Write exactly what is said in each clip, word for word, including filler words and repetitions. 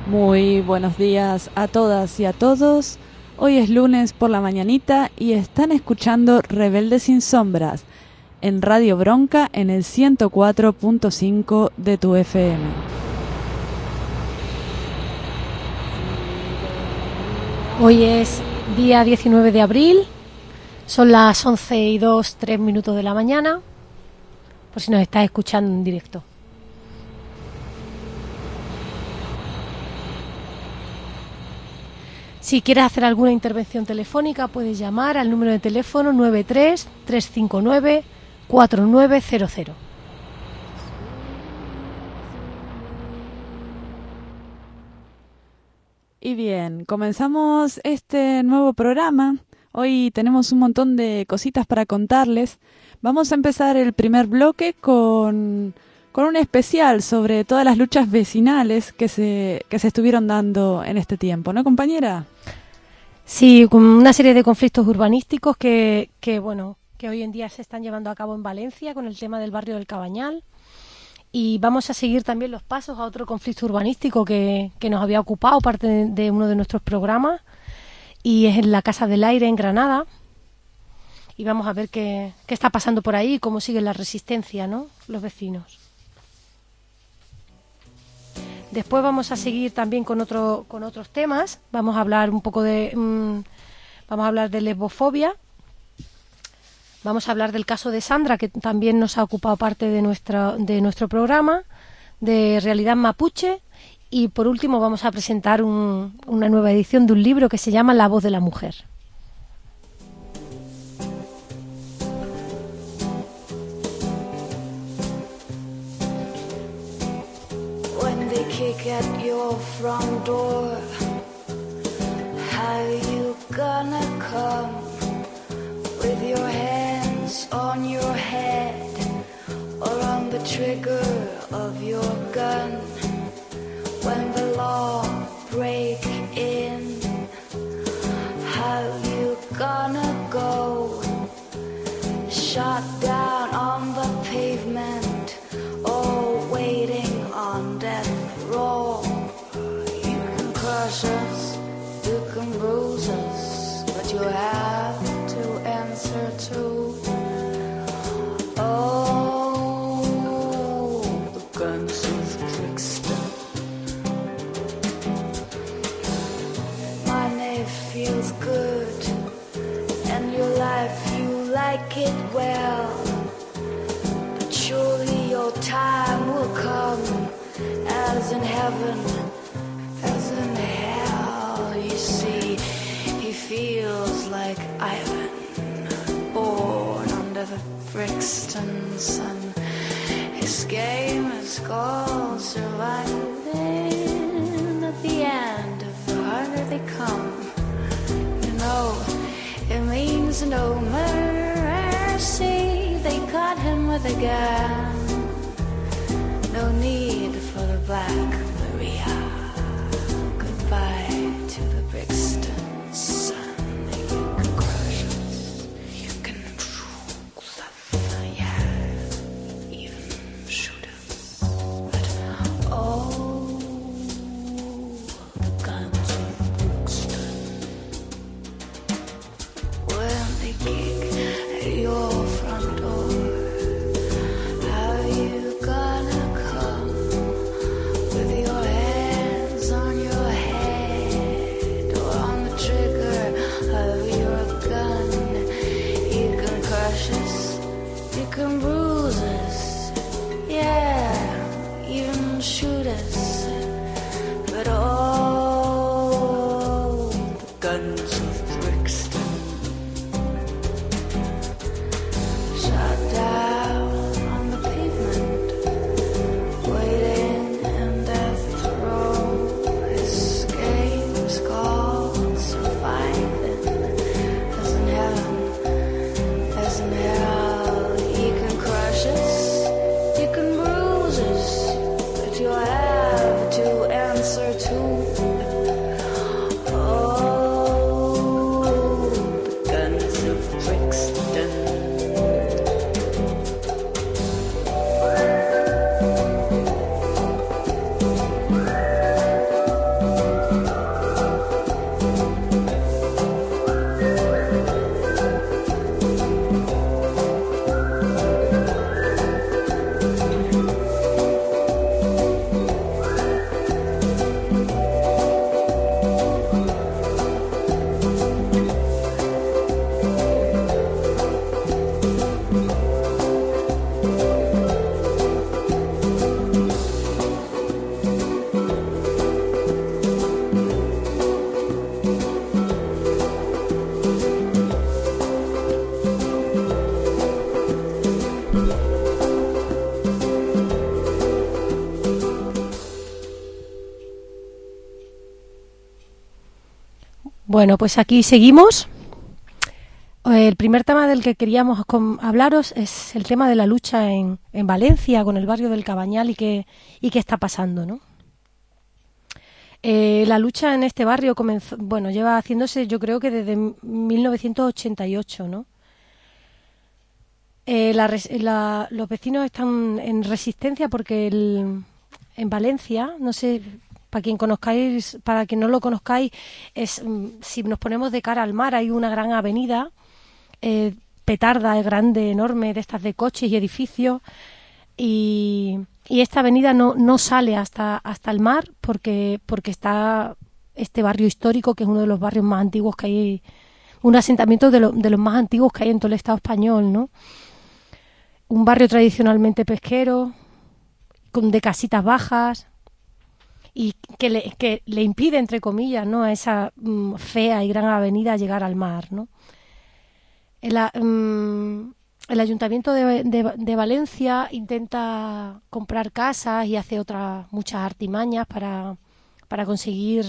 Muy buenos días a todas y a todos. Hoy es lunes por la mañanita y están escuchando Rebelde sin Sombras en Radio Bronca en el ciento cuatro punto cinco de tu F M. Hoy es día diecinueve de abril, son las once y dos, tres minutos de la mañana, por si nos estás escuchando en directo. Si quieres hacer alguna intervención telefónica, puedes llamar al número de teléfono nueve tres, tres cinco nueve, cuatro nueve cero cero. Y bien, comenzamos este nuevo programa. Hoy tenemos un montón de cositas para contarles. Vamos a empezar el primer bloque con, con un especial sobre todas las luchas vecinales que se, que se estuvieron dando en este tiempo, ¿no, compañera? Sí, con una serie de conflictos urbanísticos que, que, bueno, que hoy en día se están llevando a cabo en Valencia con el tema del barrio del Cabañal. Y vamos a seguir también los pasos a otro conflicto urbanístico que, que nos había ocupado parte de, de uno de nuestros programas, y es en la Casa del Aire en Granada. Y vamos a ver qué, qué está pasando por ahí y cómo sigue la resistencia, ¿no?, los vecinos. Después vamos a seguir también con otro, con otros temas. Vamos a hablar un poco de mmm, vamos a hablar de lesbofobia. Vamos a hablar del caso de Sandra, que también nos ha ocupado parte de nuestro, de nuestro programa, de Realidad Mapuche. Y por último vamos a presentar un, una nueva edición de un libro que se llama La voz de la mujer. When they kick at your front door, how you gonna come? With your hands on your head or on the trigger of your gun. When the law break in, how you gonna go? Shot down on the pavement or waiting on death row. You can crush us, you can bruise us, but you have to answer to. Oh, the guns of Brixton. Money feels good, and your life you like it well, but surely your time will come, as in heaven, as in hell. You see, he feels like Ivan, born under the Brixton sun. His game is called surviving. At the end of the harder they come, you know, it means no mercy. They caught him with a gun. No need for the Black Maria. Goodbye to the Brixton sun. With your Bueno, pues aquí seguimos. El primer tema del que queríamos hablaros es el tema de la lucha en, en Valencia con el barrio del Cabañal y qué, y qué está pasando, ¿no? Eh, la lucha en este barrio comenzó, bueno, lleva haciéndose yo creo que desde mil novecientos ochenta y ocho, ¿no? Eh, la, la, los vecinos están en resistencia porque el, en Valencia, no sé, para quien conozcáis, para quien no lo conozcáis, es si nos ponemos de cara al mar hay una gran avenida eh, petarda, grande, enorme, de estas de coches y edificios, y, y esta avenida no, no sale hasta hasta el mar porque porque está este barrio histórico, que es uno de los barrios más antiguos que hay, un asentamiento de, lo, de los más antiguos que hay en todo el Estado español, ¿no? Un barrio tradicionalmente pesquero, con de casitas bajas, y que le, que le impide, entre comillas, ¿no?, a esa mm, fea y gran avenida llegar al mar, ¿no? El, mm, el Ayuntamiento de, de, de Valencia intenta comprar casas y hace otras muchas artimañas para, para conseguir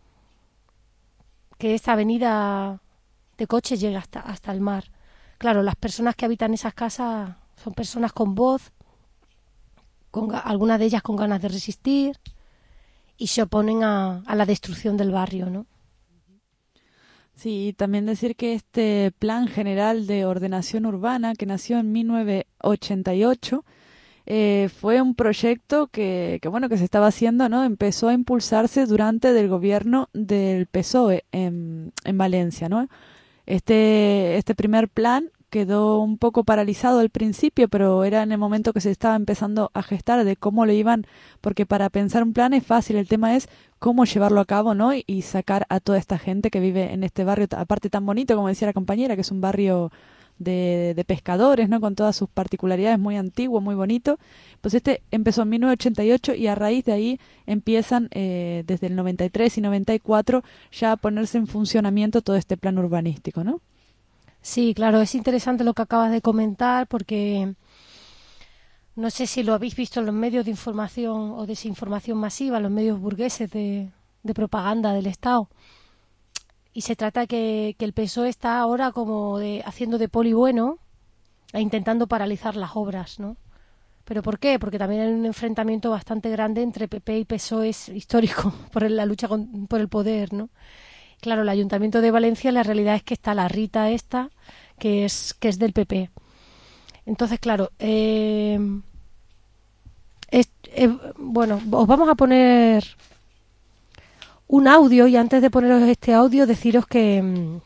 que esta avenida de coches llegue hasta, hasta el mar. Claro, las personas que habitan esas casas son personas con voz, con, algunas de ellas con ganas de resistir, y se oponen a, a la destrucción del barrio, ¿no? Sí, también decir que este Plan General de Ordenación Urbana, que nació en mil novecientos ochenta y ocho, eh, fue un proyecto que, que, bueno, que se estaba haciendo, ¿no? Empezó a impulsarse durante el gobierno del P S O E en, en Valencia, ¿no? Este, este primer plan quedó un poco paralizado al principio, pero era en el momento que se estaba empezando a gestar de cómo lo iban, porque para pensar un plan es fácil, el tema es cómo llevarlo a cabo, ¿no? Y, y sacar a toda esta gente que vive en este barrio, aparte tan bonito, como decía la compañera, que es un barrio de, de pescadores, ¿no? Con todas sus particularidades, muy antiguo, muy bonito. Pues este empezó en mil novecientos ochenta y ocho y a raíz de ahí empiezan eh, desde el noventa y tres y noventa y cuatro ya a ponerse en funcionamiento todo este plan urbanístico, ¿no? Sí, claro, es interesante lo que acabas de comentar porque no sé si lo habéis visto en los medios de información o desinformación masiva, los medios burgueses de, de propaganda del Estado. Y se trata que, que el P S O E está ahora como de, haciendo de poli bueno e intentando paralizar las obras, ¿no? ¿Pero por qué? Porque también hay un enfrentamiento bastante grande entre P P y P S O E, es histórico, por la lucha con, por el poder, ¿no? Claro, el Ayuntamiento de Valencia, la realidad es que está la Rita esta, que es que es del P P. Entonces, claro, eh, es, eh, bueno, os vamos a poner un audio y antes de poneros este audio deciros que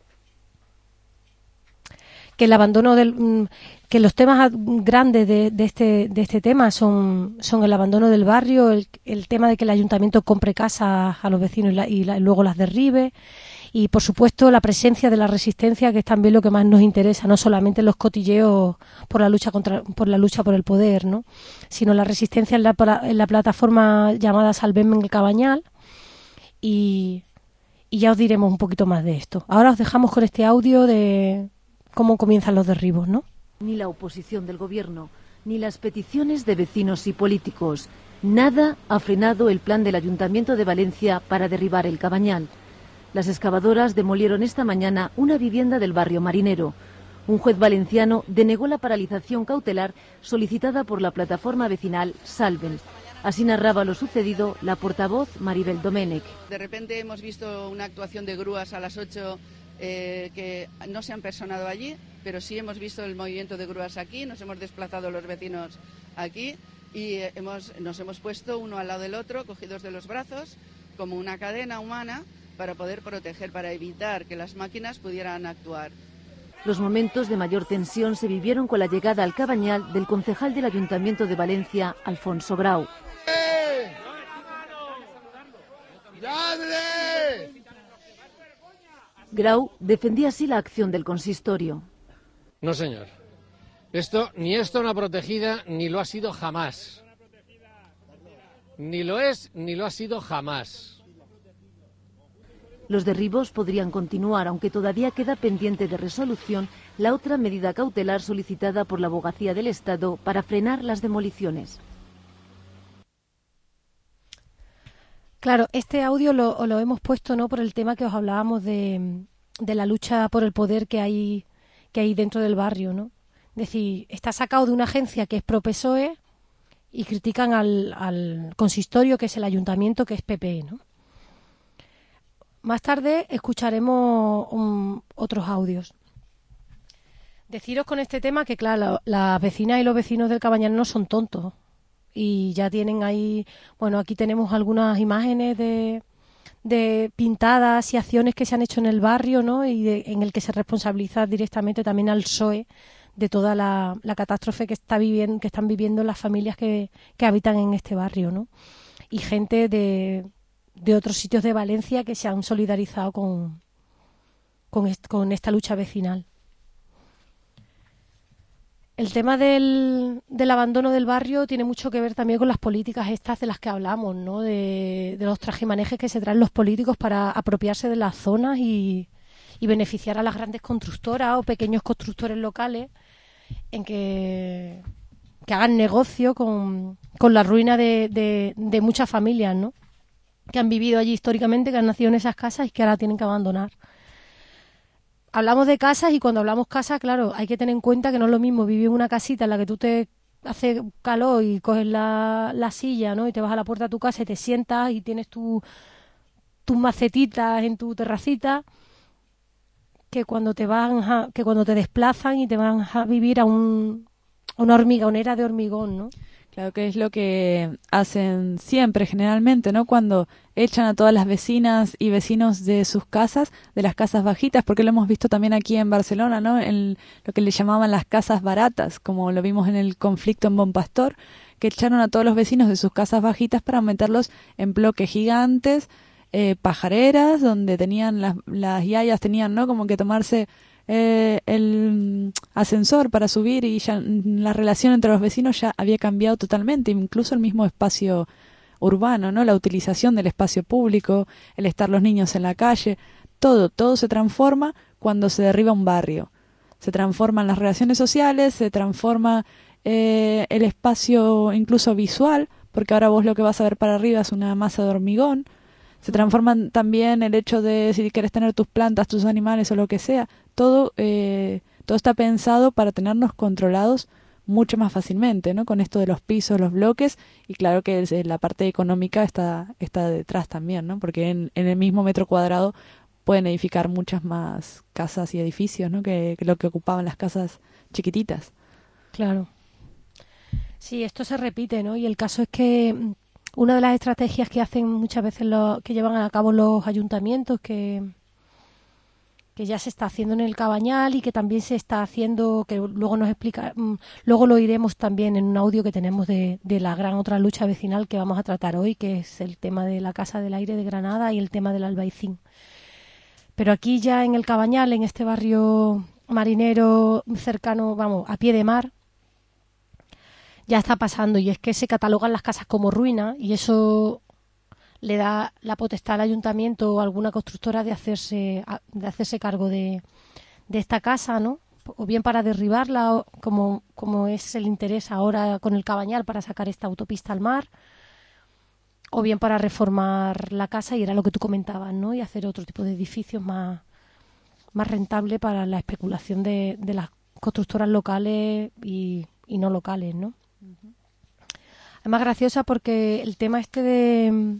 que el abandono del que los temas grandes de, de este de este tema son son el abandono del barrio, el, el tema de que el ayuntamiento compre casas a los vecinos y, la, y, la, y luego las derribe, y por supuesto la presencia de la resistencia, que es también lo que más nos interesa, no solamente los cotilleos por la lucha contra por la lucha por el poder, ¿no?, sino la resistencia en la, en la plataforma llamada Salvemos el Cabañal, y, y ya os diremos un poquito más de esto. Ahora os dejamos con este audio de cómo comienzan los derribos, ¿no? Ni la oposición del gobierno, ni las peticiones de vecinos y políticos. Nada ha frenado el plan del Ayuntamiento de Valencia para derribar el Cabañal. Las excavadoras demolieron esta mañana una vivienda del barrio Marinero. Un juez valenciano denegó la paralización cautelar solicitada por la plataforma vecinal Salven. Así narraba lo sucedido la portavoz Maribel Domènech. De repente hemos visto una actuación de grúas a las ocho eh, que no se han personado allí, pero sí hemos visto el movimiento de grúas aquí, nos hemos desplazado los vecinos aquí y eh, hemos, nos hemos puesto uno al lado del otro, cogidos de los brazos, como una cadena humana para poder proteger, para evitar que las máquinas pudieran actuar. Los momentos de mayor tensión se vivieron con la llegada al Cabañal del concejal del Ayuntamiento de Valencia, Alfonso Grau. Grau defendía así la acción del consistorio. No, señor. Esto, ni es zona protegida, ni lo ha sido jamás. Ni lo es, ni lo ha sido jamás. Los derribos podrían continuar, aunque todavía queda pendiente de resolución la otra medida cautelar solicitada por la Abogacía del Estado para frenar las demoliciones. Claro, este audio lo, lo hemos puesto, ¿no?, por el tema que os hablábamos de, de la lucha por el poder que hay que hay dentro del barrio, ¿no? Es decir, está sacado de una agencia que es pro-P S O E y critican al, al consistorio, que es el ayuntamiento, que es P P, ¿no? Más tarde escucharemos um, otros audios. Deciros con este tema que, claro, las vecinas y los vecinos del Cabañal no son tontos. Y ya tienen ahí, bueno, aquí tenemos algunas imágenes de, de pintadas y acciones que se han hecho en el barrio, ¿no? Y de, en el que se responsabiliza directamente también al P S O E de toda la, la catástrofe que está viviendo, que están viviendo las familias que, que habitan en este barrio, ¿no? Y gente de, de otros sitios de Valencia que se han solidarizado con, con, est, con esta lucha vecinal. El tema del, del abandono del barrio tiene mucho que ver también con las políticas estas de las que hablamos, ¿no? De, de los trajimanejes que se traen los políticos para apropiarse de las zonas y, y beneficiar a las grandes constructoras o pequeños constructores locales en que, que hagan negocio con, con la ruina de, de, de muchas familias, ¿no? Que han vivido allí históricamente, que han nacido en esas casas y que ahora tienen que abandonar. Hablamos de casas y cuando hablamos casa, claro, hay que tener en cuenta que no es lo mismo vivir en una casita en la que tú te hace calor y coges la, la silla, ¿no? Y te vas a la puerta de tu casa y te sientas y tienes tu, tus macetitas en tu terracita, que cuando te van a, que cuando te desplazan y te van a vivir a, un, a una hormigonera de hormigón, ¿no? Claro, que es lo que hacen siempre, generalmente, ¿no? Cuando echan a todas las vecinas y vecinos de sus casas, de las casas bajitas, porque lo hemos visto también aquí en Barcelona, ¿no? En lo que le llamaban las casas baratas, como lo vimos en el conflicto en Bon Pastor, que echaron a todos los vecinos de sus casas bajitas para meterlos en bloques gigantes, eh, pajareras, donde tenían las, las yayas tenían, ¿no? Como que tomarse Eh, el ascensor para subir y ya la relación entre los vecinos ya había cambiado totalmente, incluso el mismo espacio urbano, ¿no? La utilización del espacio público, el estar los niños en la calle, todo, todo se transforma cuando se derriba un barrio. Se transforman las relaciones sociales, se transforma eh, el espacio incluso visual, porque ahora vos lo que vas a ver para arriba es una masa de hormigón. Se transforman también el hecho de si quieres tener tus plantas, tus animales o lo que sea. Todo, eh, todo está pensado para tenernos controlados mucho más fácilmente, ¿no? Con esto de los pisos, los bloques, y claro que es, la parte económica está, está detrás también, ¿no? Porque en, en el mismo metro cuadrado pueden edificar muchas más casas y edificios, ¿no? Que, que lo que ocupaban las casas chiquititas. Claro. Sí, esto se repite, ¿no? Y el caso es que una de las estrategias que hacen muchas veces los, que llevan a cabo los ayuntamientos, que, que ya se está haciendo en el Cabañal y que también se está haciendo, que luego nos explica, luego lo iremos también en un audio que tenemos de, de la gran otra lucha vecinal que vamos a tratar hoy, que es el tema de la Casa del Aire de Granada y el tema del Albaicín. Pero aquí ya en el Cabañal, en este barrio marinero cercano, vamos, a pie de mar, ya está pasando, y es que se catalogan las casas como ruinas y eso le da la potestad al ayuntamiento o a alguna constructora de hacerse de hacerse cargo de, de esta casa, ¿no? O bien para derribarla, o como, como es el interés ahora con el Cabañal para sacar esta autopista al mar, o bien para reformar la casa, y era lo que tú comentabas, ¿no? Y hacer otro tipo de edificios más, más rentable para la especulación de, de las constructoras locales y, y no locales, ¿no? Es más graciosa porque el tema este de,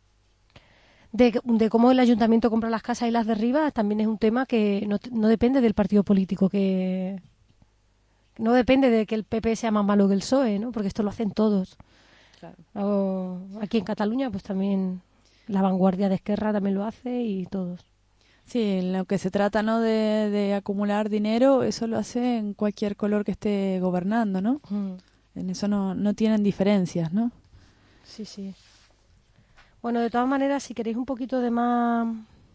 de de cómo el ayuntamiento compra las casas y las derriba también es un tema que no, no depende del partido político, que no depende de que el P P sea más malo que el P S O E, ¿no? Porque esto lo hacen todos. Claro. O, aquí en Cataluña pues también la vanguardia de Esquerra también lo hace y todos. Sí, en lo que se trata, ¿no? De, de acumular dinero, eso lo hace en cualquier color que esté gobernando, ¿no? Mm. En eso no, no tienen diferencias, ¿no? Sí, sí. Bueno, de todas maneras, si queréis un poquito de más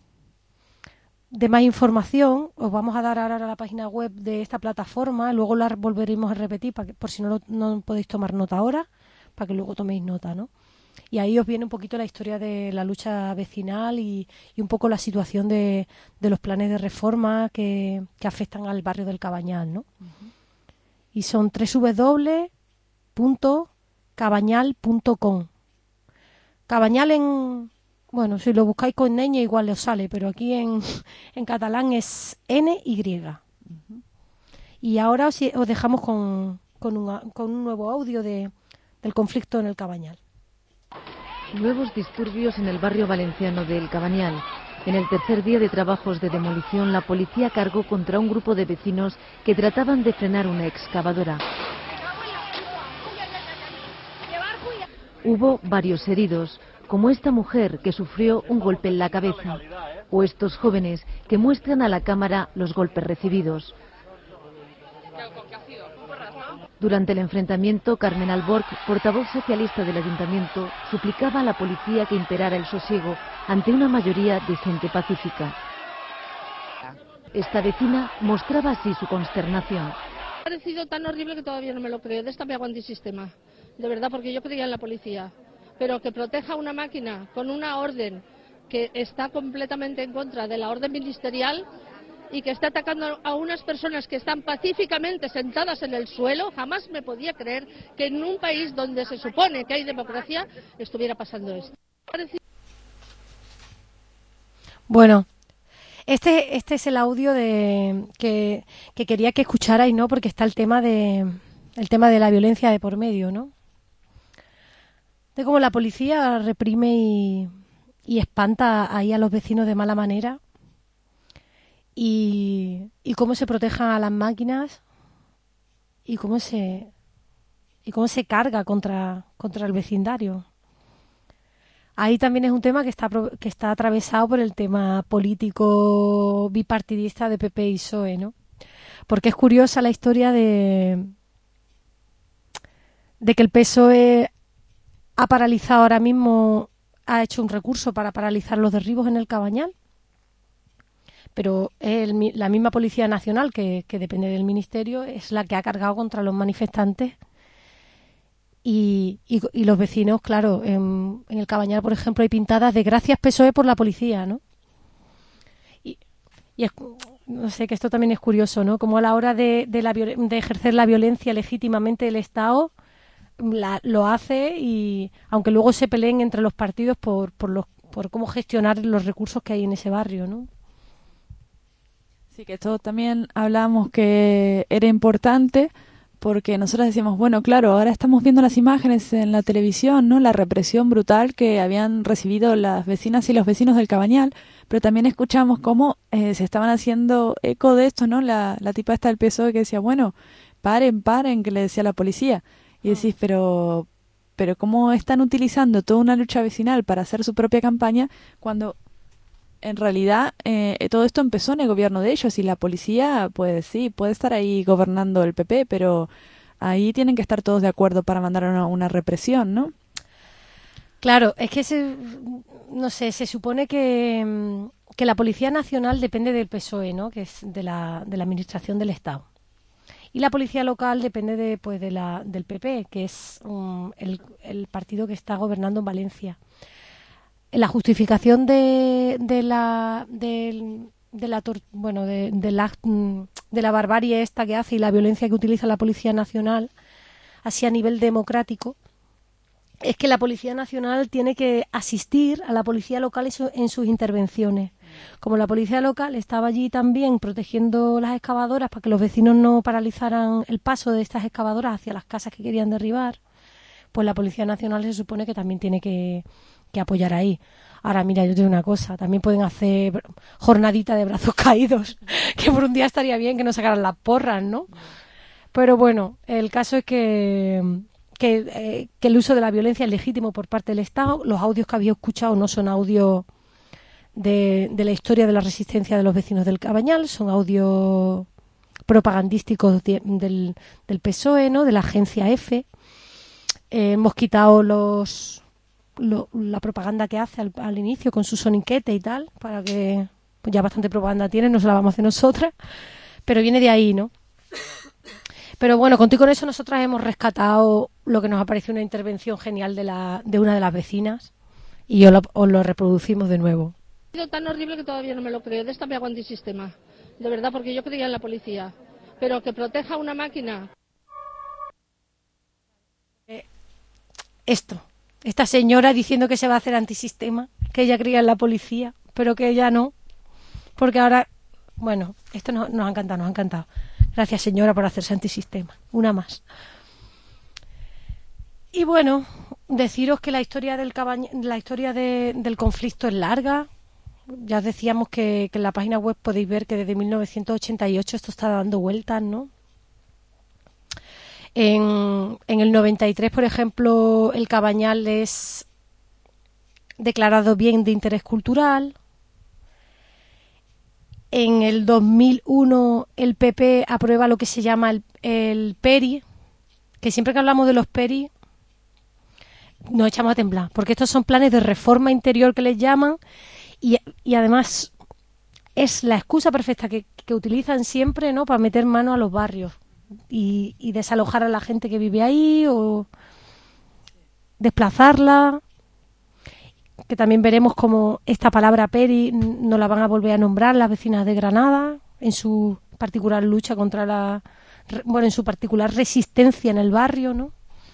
de más información, os vamos a dar ahora la página web de esta plataforma, luego la volveremos a repetir para que, por si no, lo, no podéis tomar nota ahora, para que luego toméis nota, ¿no? Y ahí os viene un poquito la historia de la lucha vecinal y, y un poco la situación de, de los planes de reforma que, que afectan al barrio del Cabañal, ¿no? Uh-huh. Y son doble u doble u doble u punto cabañal punto com. Cabañal en, Bueno, si lo buscáis con ñ igual os sale, pero aquí en, en catalán es N Y. Uh-huh. Y ahora os, os dejamos con, con, una, con un nuevo audio de, del conflicto en el Cabañal. Nuevos disturbios en el barrio valenciano de El Cabañal. En el tercer día de trabajos de demolición, la policía cargó contra un grupo de vecinos que trataban de frenar una excavadora. Hubo varios heridos, como esta mujer que sufrió un golpe en la cabeza, o estos jóvenes que muestran a la cámara los golpes recibidos. Durante el enfrentamiento, Carmen Alborg, portavoz socialista del ayuntamiento, suplicaba a la policía que imperara el sosiego ante una mayoría de gente pacífica. Esta vecina mostraba así su consternación. Me ha parecido tan horrible que todavía no me lo creo. De esta me hago antisistema, de verdad, porque yo creía en la policía. Pero que proteja una máquina con una orden que está completamente en contra de la orden ministerial y que está atacando a unas personas que están pacíficamente sentadas en el suelo, jamás me podía creer que en un país donde se supone que hay democracia estuviera pasando esto. Bueno, este este es el audio de que, que quería que escucharais, ¿no? Porque está el tema de el tema de la violencia de por medio, ¿no? De cómo la policía reprime y, y espanta ahí a los vecinos de mala manera. Y, y cómo se protejan a las máquinas y cómo se y cómo se carga contra contra el vecindario. Ahí también es un tema que está que está atravesado por el tema político bipartidista de P P y P S O E, ¿no? Porque es curiosa la historia de de que el P S O E ha paralizado ahora mismo, ha hecho un recurso para paralizar los derribos en el Cabañal. Pero el, la misma Policía Nacional, que, que depende del Ministerio, es la que ha cargado contra los manifestantes. Y, y, y los vecinos, claro, en, en el Cabañal, por ejemplo, hay pintadas de gracias P S O E por la policía, ¿no? Y, y es, no sé, que esto también es curioso, ¿no? Como a la hora de, de, la, de ejercer la violencia legítimamente el Estado la, lo hace, y aunque luego se peleen entre los partidos por, por, los, por cómo gestionar los recursos que hay en ese barrio, ¿no? Sí, que esto también hablábamos que era importante porque nosotros decíamos, bueno, claro, ahora estamos viendo las imágenes en la televisión, ¿no? La represión brutal que habían recibido las vecinas y los vecinos del Cabañal, pero también escuchamos cómo eh, se estaban haciendo eco de esto, ¿no? La, la tipa esta del P S O E que decía, bueno, paren, paren, que le decía la policía. Y decís, pero, pero ¿cómo están utilizando toda una lucha vecinal para hacer su propia campaña cuando en realidad eh, todo esto empezó en el gobierno de ellos? Y la policía, pues sí, puede estar ahí gobernando el P P, pero ahí tienen que estar todos de acuerdo para mandar una, una represión, ¿no? Claro, es que se, no sé, se supone que, que la Policía Nacional depende del P S O E, ¿no? Que es de la, de la Administración del Estado. Y la Policía Local depende de, pues, de la, del P P, que es um, el, el partido que está gobernando en Valencia. La justificación de, de la de, de la bueno de, de la de la barbarie esta que hace y la violencia que utiliza la Policía Nacional así a nivel democrático es que la Policía Nacional tiene que asistir a la policía local en, su, en sus intervenciones. Como la policía local estaba allí también protegiendo las excavadoras para que los vecinos no paralizaran el paso de estas excavadoras hacia las casas que querían derribar, pues la Policía Nacional se supone que también tiene que que apoyar ahí. Ahora, mira, yo te digo una cosa, también pueden hacer jornadita de brazos caídos, que por un día estaría bien que no sacaran las porras, ¿no? Pero bueno, el caso es que, que, eh, que el uso de la violencia es legítimo por parte del Estado. Los audios que había escuchado no son audios de, de la historia de la resistencia de los vecinos del Cabañal, son audios propagandísticos de, del, del P S O E, ¿no? De la agencia F. Eh, hemos quitado los... Lo, la propaganda que hace al, al inicio con su soniquete y tal, para que pues ya bastante propaganda tiene, no se la vamos a hacer nosotras, pero viene de ahí, ¿no? Pero bueno, contigo con eso nosotras hemos rescatado lo que nos ha parecido una intervención genial de la de una de las vecinas y os lo, os lo reproducimos de nuevo. Ha sido tan horrible que todavía no me lo creo. De esta me hago antisistema, de verdad, porque yo creía en la policía, pero que proteja una máquina. Eh, esto Esta señora diciendo que se va a hacer antisistema. que ella creía en la policía, pero que ella no, porque ahora, bueno, esto nos, nos ha encantado, nos ha encantado. Gracias, señora, por hacerse antisistema. Una más. Y bueno, deciros que la historia del cabaña, la historia de, del conflicto es larga. Ya os decíamos que, que en la página web podéis ver que desde mil novecientos ochenta y ocho esto está dando vueltas, ¿no? En, en el noventa y tres, por ejemplo, el Cabañal es declarado bien de interés cultural. En el dos mil uno el P P aprueba lo que se llama el, el PERI, que siempre que hablamos de los PERI nos echamos a temblar, porque estos son planes de reforma interior que les llaman, y, y además es la excusa perfecta que, que utilizan siempre, ¿no?, para meter mano a los barrios y, y desalojar a la gente que vive ahí o desplazarla. Que también veremos cómo esta palabra PERI no la van a volver a nombrar las vecinas de Granada en su particular lucha contra la, bueno, en su particular resistencia en el barrio, ¿no?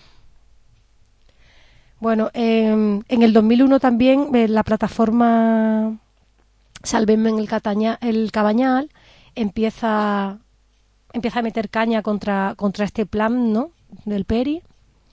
Bueno, eh, en el dos mil uno también eh, la plataforma Salvenme en el, Cataña, el Cabañal empieza empieza a meter caña contra contra este plan, ¿no?, del PERI.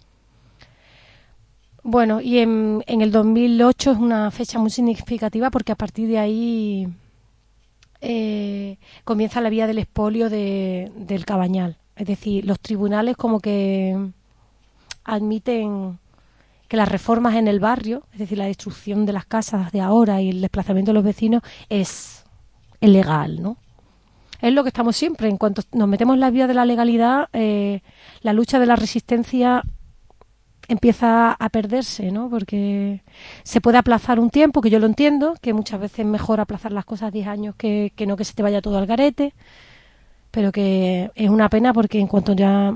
Bueno, y en, en el dos mil ocho es una fecha muy significativa porque a partir de ahí eh, comienza la vía del expolio de, del Cabañal. Es decir, los tribunales como que admiten que las reformas en el barrio, es decir, la destrucción de las casas de ahora y el desplazamiento de los vecinos es, es legal, ¿no? Es lo que estamos siempre. En cuanto nos metemos en la vía de la legalidad, eh, la lucha de la resistencia empieza a perderse, ¿no? Porque se puede aplazar un tiempo, que yo lo entiendo, que muchas veces es mejor aplazar las cosas diez años que, que no que se te vaya todo al garete, pero que es una pena porque en cuanto ya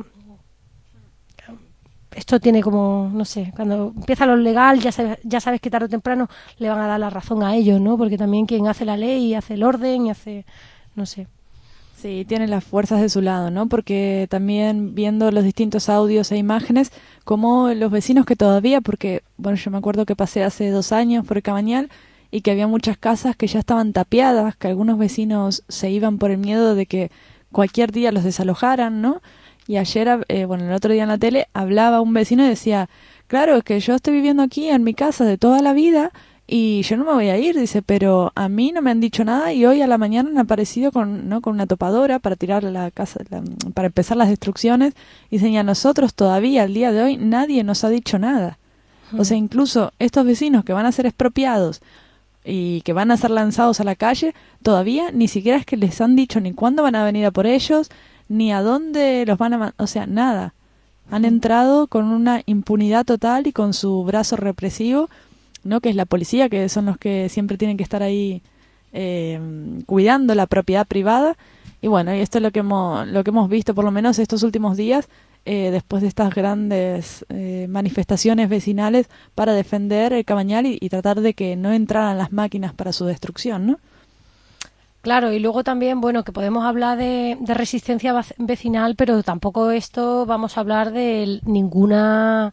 esto tiene como, no sé, cuando empieza lo legal ya sabes, ya sabes que tarde o temprano le van a dar la razón a ellos, ¿no? Porque también quien hace la ley hace el orden y hace, no sé. Sí, tiene las fuerzas de su lado, ¿no? Porque también viendo los distintos audios e imágenes, como los vecinos que todavía, porque, bueno, yo me acuerdo que pasé hace dos años por el Cabañal y que había muchas casas que ya estaban tapiadas, que algunos vecinos se iban por el miedo de que cualquier día los desalojaran, ¿no? Y ayer, eh, bueno, el otro día en la tele, hablaba un vecino y decía, claro, es que yo estoy viviendo aquí en mi casa de toda la vida y yo no me voy a ir, dice, pero a mí no me han dicho nada y hoy a la mañana han aparecido con, ¿no?, con una topadora para tirar la casa, la, para empezar las destrucciones. Y dicen, y a nosotros todavía, al día de hoy, nadie nos ha dicho nada. Mm. O sea, incluso estos vecinos que van a ser expropiados y que van a ser lanzados a la calle, todavía ni siquiera es que les han dicho ni cuándo van a venir a por ellos, ni a dónde los van a mandar, o sea, nada. Han mm. entrado con una impunidad total y con su brazo represivo, ¿no?, que es la policía, que son los que siempre tienen que estar ahí eh, cuidando la propiedad privada. Y bueno, y esto es lo que hemos, lo que hemos visto por lo menos estos últimos días, eh, después de estas grandes eh, manifestaciones vecinales para defender el Cabañal y, y tratar de que no entraran las máquinas para su destrucción, ¿no? Claro, y luego también, bueno, que podemos hablar de, de resistencia vecinal, pero tampoco esto vamos a hablar de ninguna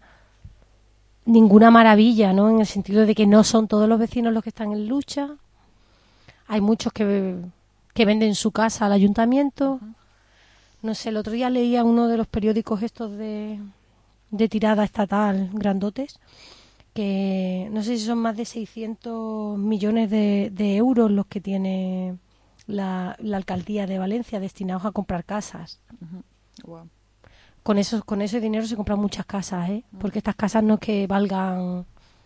ninguna maravilla, ¿no? En el sentido de que no son todos los vecinos los que están en lucha. Hay muchos que, que venden su casa al ayuntamiento. Uh-huh. No sé, el otro día leía uno de los periódicos estos de, de tirada estatal grandotes, que no sé si son más de seiscientos millones de, de euros los que tiene la, la alcaldía de Valencia destinados a comprar casas. Uh-huh. Wow. Con eso, con ese dinero se compran muchas casas, ¿eh? Porque estas casas no es que valgan,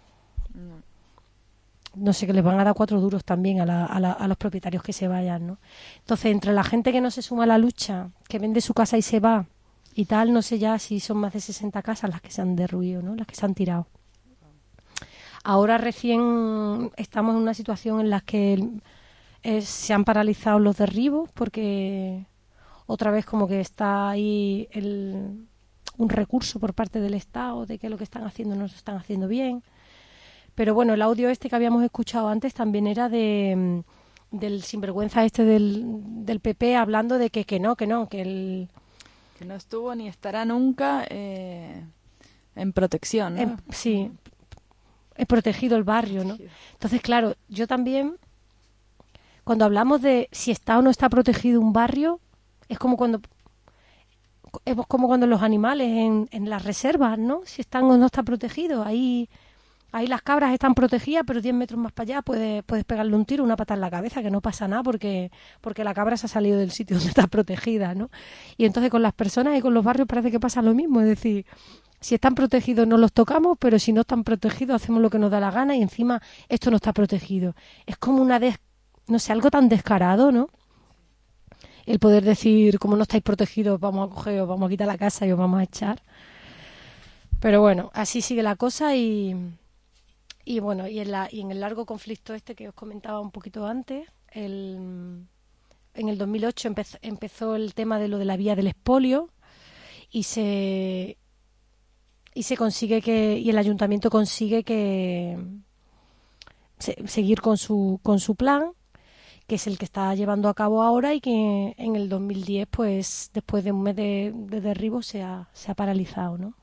no sé, que les van a dar cuatro duros también a, la, a, la, a los propietarios que se vayan, ¿no? Entonces, entre la gente que no se suma a la lucha, que vende su casa y se va y tal, no sé ya si son más de sesenta casas las que se han derruido, ¿no? Las que se han tirado. Ahora recién estamos en una situación en la que eh, se han paralizado los derribos porque otra vez como que está ahí el, un recurso por parte del Estado de que lo que están haciendo no lo están haciendo bien. Pero bueno, el audio este que habíamos escuchado antes también era de del sinvergüenza este del, del P P hablando de que, que no, que no, que el... Que no estuvo ni estará nunca eh, en protección, ¿no? Eh, sí. es protegido el barrio, ¿no? Entonces, claro, yo también, cuando hablamos de si está o no está protegido un barrio, es como cuando es como cuando los animales en, en las reservas, ¿no? Si están o no están protegidos. Ahí, ahí las cabras están protegidas, pero diez metros más para allá puedes, puedes pegarle un tiro, una patada en la cabeza, que no pasa nada porque, porque la cabra se ha salido del sitio donde está protegida, ¿no? Y entonces con las personas y con los barrios parece que pasa lo mismo, es decir, si están protegidos no los tocamos, pero si no están protegidos hacemos lo que nos da la gana y encima esto no está protegido. Es como una, des, no sé, algo tan descarado, ¿no? El poder decir, como no estáis protegidos, vamos a coger, os vamos a quitar la casa y os vamos a echar. Pero bueno, así sigue la cosa y, y bueno, y en, la, y en el largo conflicto este que os comentaba un poquito antes, el, en el dos mil ocho empezó, empezó el tema de lo de la vía del expolio y se y se consigue que y el ayuntamiento consigue que se, seguir con su con su plan, que es el que está llevando a cabo ahora y que en el dos mil diez, pues después de un mes de, de derribo, se ha, se ha paralizado, ¿no?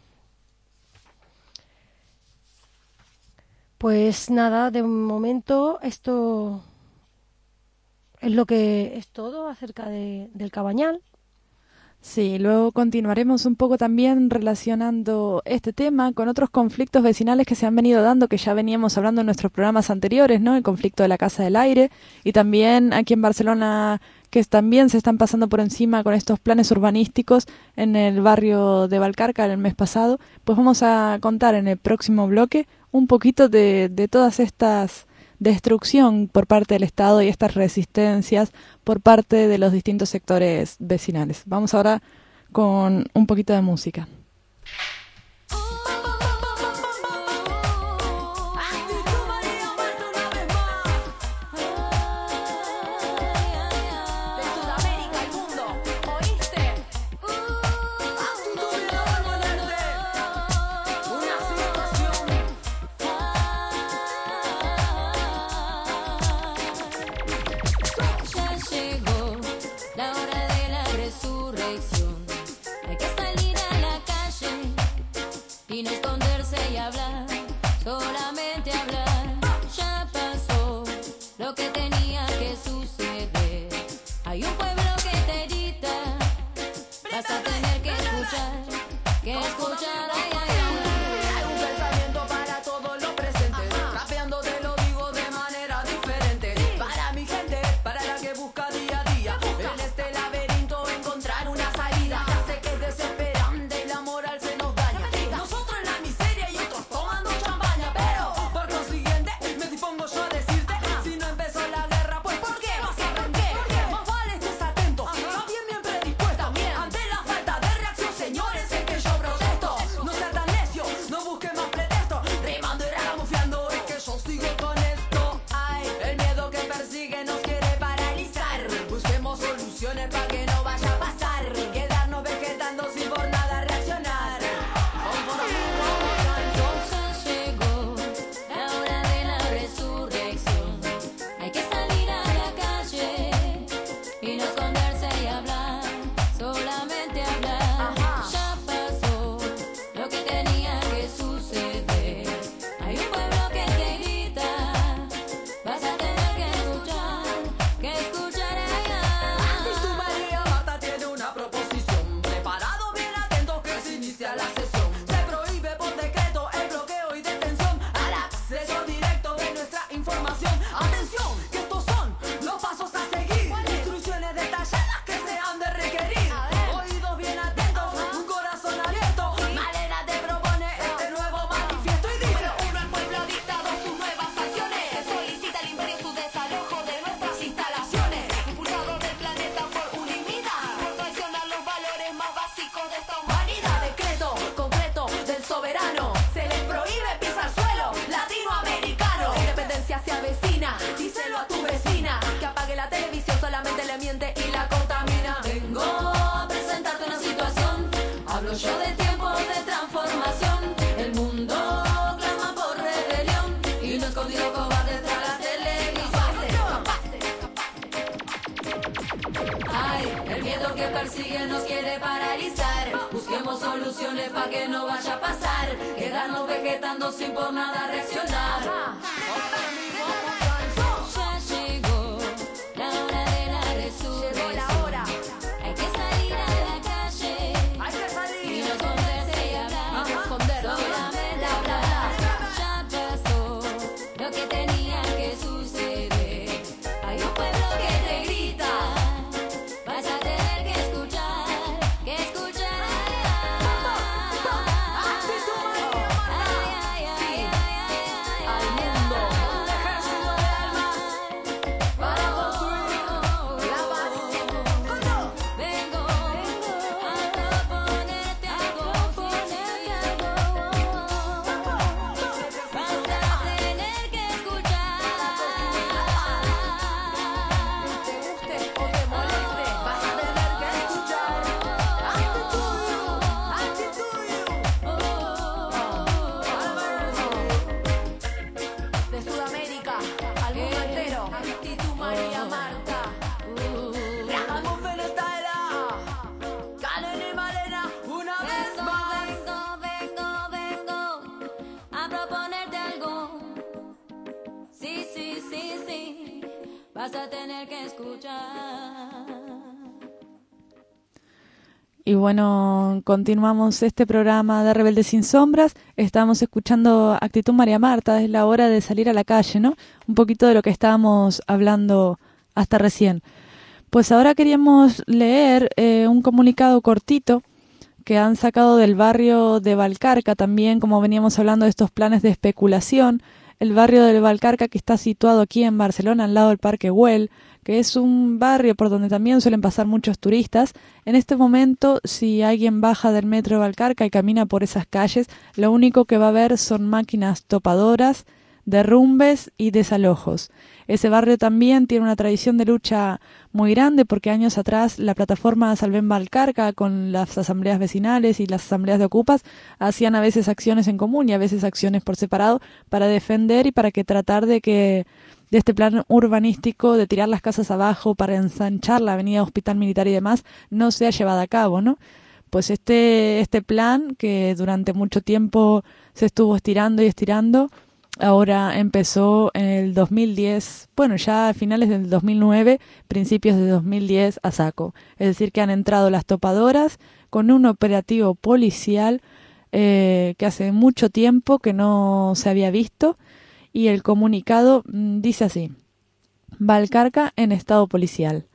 Pues nada, de momento esto es lo que es todo acerca de, del Cabañal. Sí, luego continuaremos un poco también relacionando este tema con otros conflictos vecinales que se han venido dando, que ya veníamos hablando en nuestros programas anteriores, ¿no? El conflicto de la Casa del Aire y también aquí en Barcelona, que también se están pasando por encima con estos planes urbanísticos en el barrio de Valcarca el mes pasado. Pues vamos a contar en el próximo bloque un poquito de, de todas estas destrucción por parte del Estado y estas resistencias por parte de los distintos sectores vecinales. Vamos ahora con un poquito de música. La hora de la resurrección, hay que salir a la calle. que persigue nos quiere paralizar. Busquemos soluciones para que no vaya a pasar. Quedarnos vegetando sin por nada reaccionar. Ya llegó la hora de la resurrección. Hay que salir a la calle. Hay que salir. Y no esconderse y hablar. Solamente hablar. Ya pasó lo que tenía que suceder. Hay un pueblo que te grita. Vas a tener que escuchar, que escuchar. Ay, ay, ay, ay, al mundo. Ejército de armas para construir la paz. Vengo a proponerte algo, proponerte algo. Vas a tener que escuchar. Te guste o te moleste, vas a tener que escuchar. De Sudamérica al mundo entero, Actitud María Marta. Viajamos Venezuela, Karen y Malena, una vez más. Vengo, vengo, vengo a proponerte algo. Sí, sí, sí, sí, vas a tener que escuchar. Y bueno, continuamos este programa de Rebeldes sin Sombras. Estamos escuchando Actitud María Marta, es la hora de salir a la calle, ¿no? Un poquito de lo que estábamos hablando hasta recién. Pues ahora queríamos leer eh, un comunicado cortito que han sacado del barrio de Valcarca también, como veníamos hablando de estos planes de especulación. El barrio de Valcarca, que está situado aquí en Barcelona, al lado del Parque Güell, que es un barrio por donde también suelen pasar muchos turistas. En este momento, si alguien baja del metro de Valcarca y camina por esas calles, lo único que va a ver son máquinas topadoras, derrumbes y desalojos. Ese barrio también tiene una tradición de lucha muy grande, porque años atrás la plataforma Salvem Valcarca, con las asambleas vecinales y las asambleas de ocupas, hacían a veces acciones en común y a veces acciones por separado para defender y para que tratar de que de este plan urbanístico de tirar las casas abajo para ensanchar la avenida Hospital Militar y demás no sea llevada a cabo, ¿no? Pues este este plan, que durante mucho tiempo se estuvo estirando y estirando, ahora empezó en el dos mil diez, bueno, ya a finales del dos mil nueve, principios de dos mil diez a saco. Es decir, que han entrado las topadoras con un operativo policial eh, que hace mucho tiempo que no se había visto, y el comunicado mm, dice así: Valcarca en estado policial.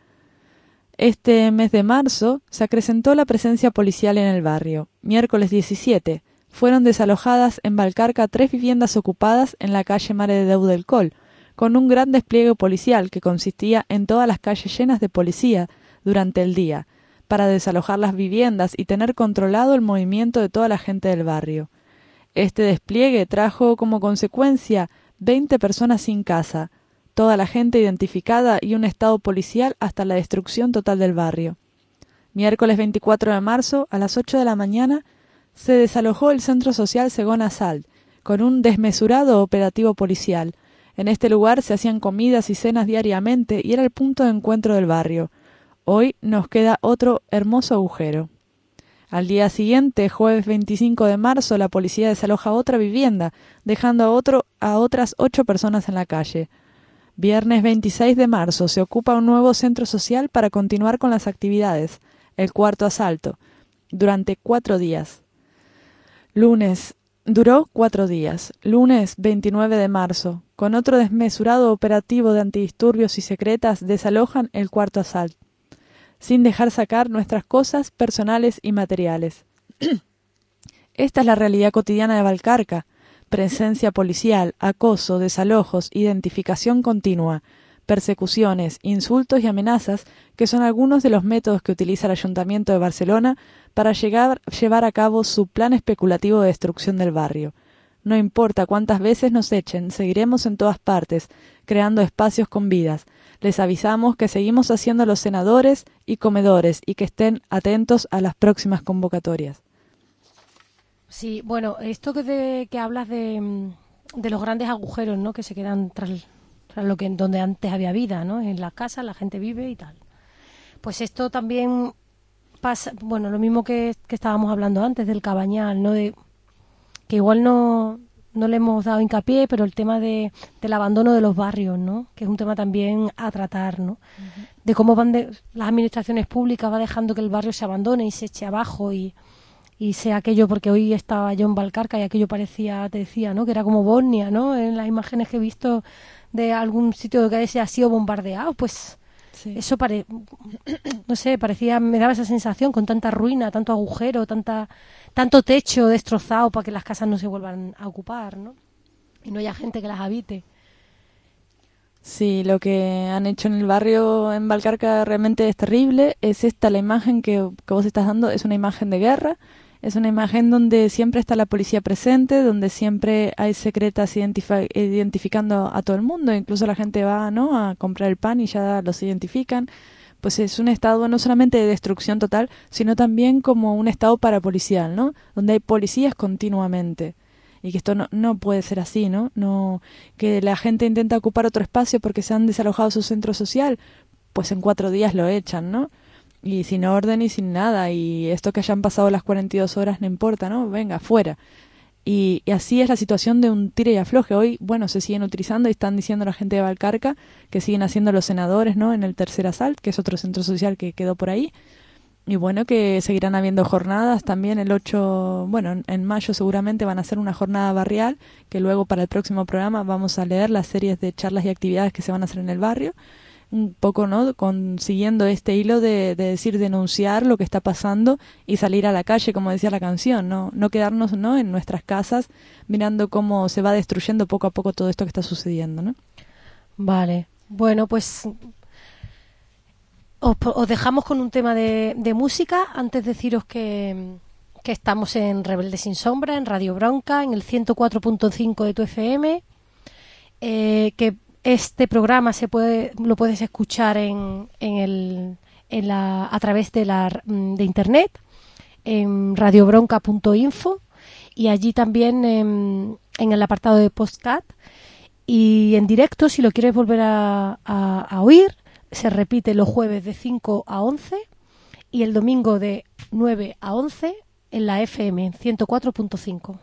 Este mes de marzo se acrecentó la presencia policial en el barrio. Miércoles diecisiete. Fueron desalojadas en Valcarca tres viviendas ocupadas en la calle Mare de Déu del Coll, con un gran despliegue policial que consistía en todas las calles llenas de policía durante el día, para desalojar las viviendas y tener controlado el movimiento de toda la gente del barrio. Este despliegue trajo como consecuencia veinte personas sin casa, toda la gente identificada y un estado policial hasta la destrucción total del barrio. Miércoles veinticuatro de marzo, a las ocho de la mañana, se desalojó el centro social Segona Salt, con un desmesurado operativo policial. En este lugar se hacían comidas y cenas diariamente y era el punto de encuentro del barrio. Hoy nos queda otro hermoso agujero. Al día siguiente, jueves veinticinco de marzo, la policía desaloja otra vivienda, dejando a, otro, a otras ocho personas en la calle. Viernes veintiséis de marzo se ocupa un nuevo centro social para continuar con las actividades, el cuarto asalto, durante cuatro días. Lunes, duró cuatro días. Lunes veintinueve de marzo, con otro desmesurado operativo de antidisturbios y secretas, desalojan el cuarto asalto, sin dejar sacar nuestras cosas personales y materiales. Esta es la realidad cotidiana de Valcarca: presencia policial, acoso, desalojos, identificación continua, persecuciones, insultos y amenazas, que son algunos de los métodos que utiliza el Ayuntamiento de Barcelona para llegar, llevar a cabo su plan especulativo de destrucción del barrio. No importa cuántas veces nos echen, seguiremos en todas partes, creando espacios con vidas. Les avisamos que seguimos haciendo los senadores y comedores y que estén atentos a las próximas convocatorias. Sí, bueno, esto que, de, que hablas de, de los grandes agujeros, ¿no?, que se quedan tras, tras lo que donde antes había vida, ¿no?, en las casas la gente vive y tal. Pues esto también pasa, bueno, lo mismo que, que estábamos hablando antes del Cabañal, ¿no? De, que igual no, no le hemos dado hincapié, pero el tema de, del abandono de los barrios, ¿no? Que es un tema también a tratar, ¿no? Uh-huh. De cómo van de, las administraciones públicas va dejando que el barrio se abandone y se eche abajo y, y sea aquello, porque hoy estaba yo en Valcarca y aquello parecía, te decía, ¿no? Que era como Bosnia, ¿no? En las imágenes que he visto de algún sitio que haya sido bombardeado, pues sí. Eso pare, no sé, parecía, me daba esa sensación con tanta ruina, tanto agujero, tanta, tanto techo destrozado para que las casas no se vuelvan a ocupar, ¿no? Y no haya gente que las habite. Sí, lo que han hecho en el barrio en Valcarca realmente es terrible. Es esta la imagen que, que vos estás dando, es una imagen de guerra. Es una imagen donde siempre está la policía presente, donde siempre hay secretas identif- identificando a todo el mundo, incluso la gente va, ¿no?, a comprar el pan y ya los identifican. Pues es un estado no solamente de destrucción total, sino también como un estado parapolicial, ¿no?, donde hay policías continuamente. Y que esto no, no puede ser así, ¿no? No, que la gente intenta ocupar otro espacio porque se han desalojado su centro social, pues en cuatro días lo echan, ¿no? Y sin orden y sin nada, y esto que hayan pasado las cuarenta y dos horas no importa, ¿no? Venga, fuera. Y, y así es la situación de un tire y afloje. Hoy, bueno, se siguen utilizando y están diciendo la gente de Valcarca que siguen haciendo los senadores, ¿no?, en el Tercer Asalt, que es otro centro social que quedó por ahí. Y bueno, que seguirán habiendo jornadas también el ocho, bueno, en mayo seguramente van a hacer una jornada barrial, que luego para el próximo programa vamos a leer las series de charlas y actividades que se van a hacer en el barrio. Un poco, ¿no?, consiguiendo este hilo de, de decir, denunciar lo que está pasando y salir a la calle, como decía la canción, no no quedarnos, ¿no?, en nuestras casas mirando cómo se va destruyendo poco a poco todo esto que está sucediendo, ¿no? Vale, bueno, pues os, os dejamos con un tema de, de música. Antes deciros que, que estamos en Rebelde Sin Sombra, en Radio Bronca, en el ciento cuatro punto cinco de tu F M, eh, que este programa se puede lo puedes escuchar en, en el en la a través de la de internet en radiobronca punto info y allí también en, en el apartado de podcast, y en directo, si lo quieres volver a, a, a oír, se repite los jueves de cinco a once y el domingo de nueve a once en la F M en ciento cuatro punto cinco.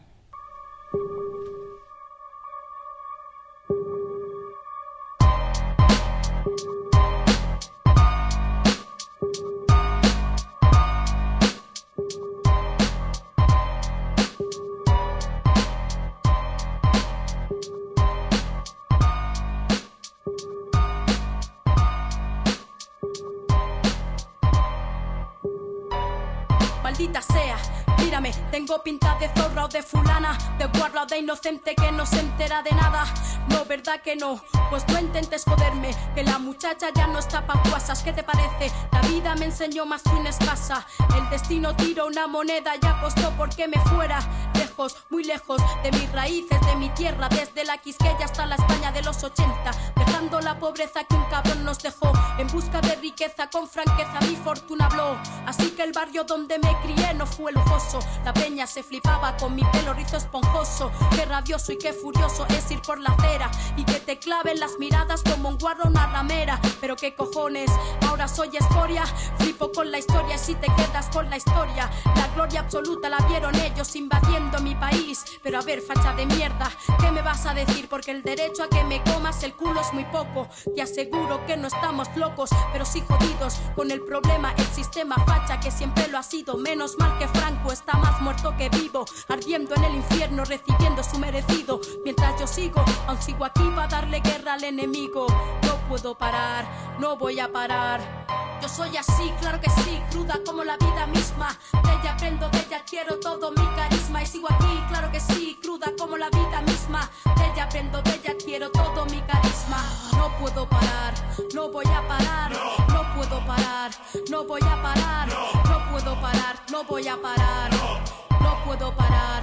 Maldita sea, mírame, tengo pinta de zorra o de fulana, de guarra o de inocente que no se entera de nada. No, ¿verdad que no? Pues no intentes joderme, que la muchacha ya no está pa' guasas. ¿Qué te parece? La vida me enseñó más que una escasa. El destino tiró una moneda y apostó porque me fuera lejos, muy lejos de mis raíces, de mi tierra, desde la Quisqueya hasta la España de los ochenta, dejando la pobreza que un cabrón nos dejó. En busca de riqueza, con franqueza mi fortuna habló. Así que el barrio donde me crié no fue lujoso. La peña se flipaba con mi pelo rizo esponjoso. Qué rabioso y qué furioso es ir por la acera y que te claven las miradas como un guarro o una ramera. Pero qué cojones, ahora soy escoria. Flipo con la historia y si te quedas con la historia. La gloria absoluta la vieron ellos invadiendo mi país. Pero a ver, facha de mierda, ¿qué me vas a decir? Porque el derecho a que me comas el culo es muy poco. Te aseguro que no estamos locos, pero sí jodidos con el problema, el sistema facha que siempre lo ha sido. Menos mal que Franco está más muerto que vivo, ardiendo en el infierno, recibiendo su merecido. Mientras yo sigo, aún sigo aquí para darle guerra al enemigo. No puedo parar, no voy a parar. Yo soy así, claro que sí, cruda como la vida misma. De ella aprendo, de ella quiero todo mi carisma. Y sigo aquí, claro que sí, cruda como la vida misma. De ella aprendo, de ella quiero todo mi carisma. No puedo parar, no voy a parar. No puedo parar, no voy a parar. No puedo parar, no voy a parar. No puedo parar,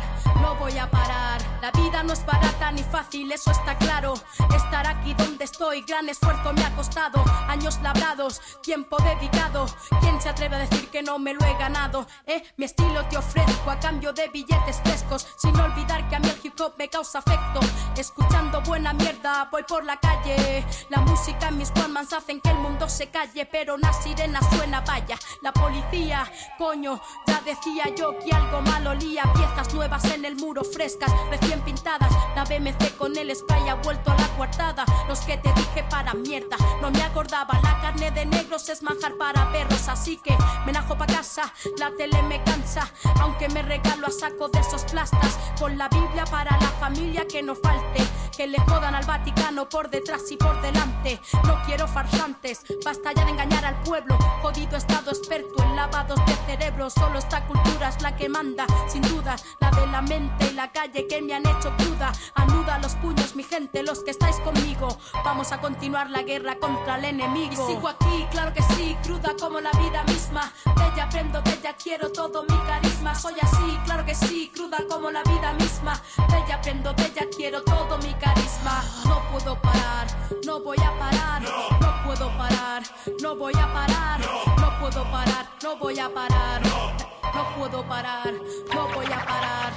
no voy a parar. La vida no es barata ni fácil, eso está claro. Estar aquí donde estoy, gran esfuerzo me ha costado. Años labrados, tiempo dedicado. ¿Quién se atreve a decir que no me lo he ganado? Eh, mi estilo te ofrezco a cambio de billetes frescos, sin olvidar que a mí el hip hop me causa afecto. Escuchando buena mierda, voy por la calle. La música en mis one-mans hacen que el mundo se calle, pero una sirena suena, vaya. La policía, coño, ya decía yo que algo mal olía. Piezas nuevas en el muro, frescas, recién pintadas. La B M C con el spray ha vuelto a la coartada. Los que te dije para mierda, no me acordaba. La carne de negros es manjar para perros, así que me najo pa' casa, la tele me cansa. Aunque me regalo a saco de esos plastas, con la Biblia para la familia que no falte. Que le jodan al Vaticano por detrás y por delante. No quiero farsantes, basta ya de engañar al pueblo. Jodido estado experto en lavados de cerebro. Solo esta cultura es la que manda, sin duda. La de la mente y la calle que me han hecho cruda. Anuda los puños, mi gente, los que estáis conmigo. Vamos a continuar la guerra contra el enemigo. Y sigo aquí, claro que sí, cruda como la vida misma. De ella aprendo, de ella quiero todo mi carisma. Soy así, claro que sí, cruda como la vida misma. De ella aprendo, de ella quiero todo mi carisma. No puedo parar, no voy a parar. No puedo parar, no voy a parar. No puedo parar, no voy a parar. No puedo parar, no voy a parar.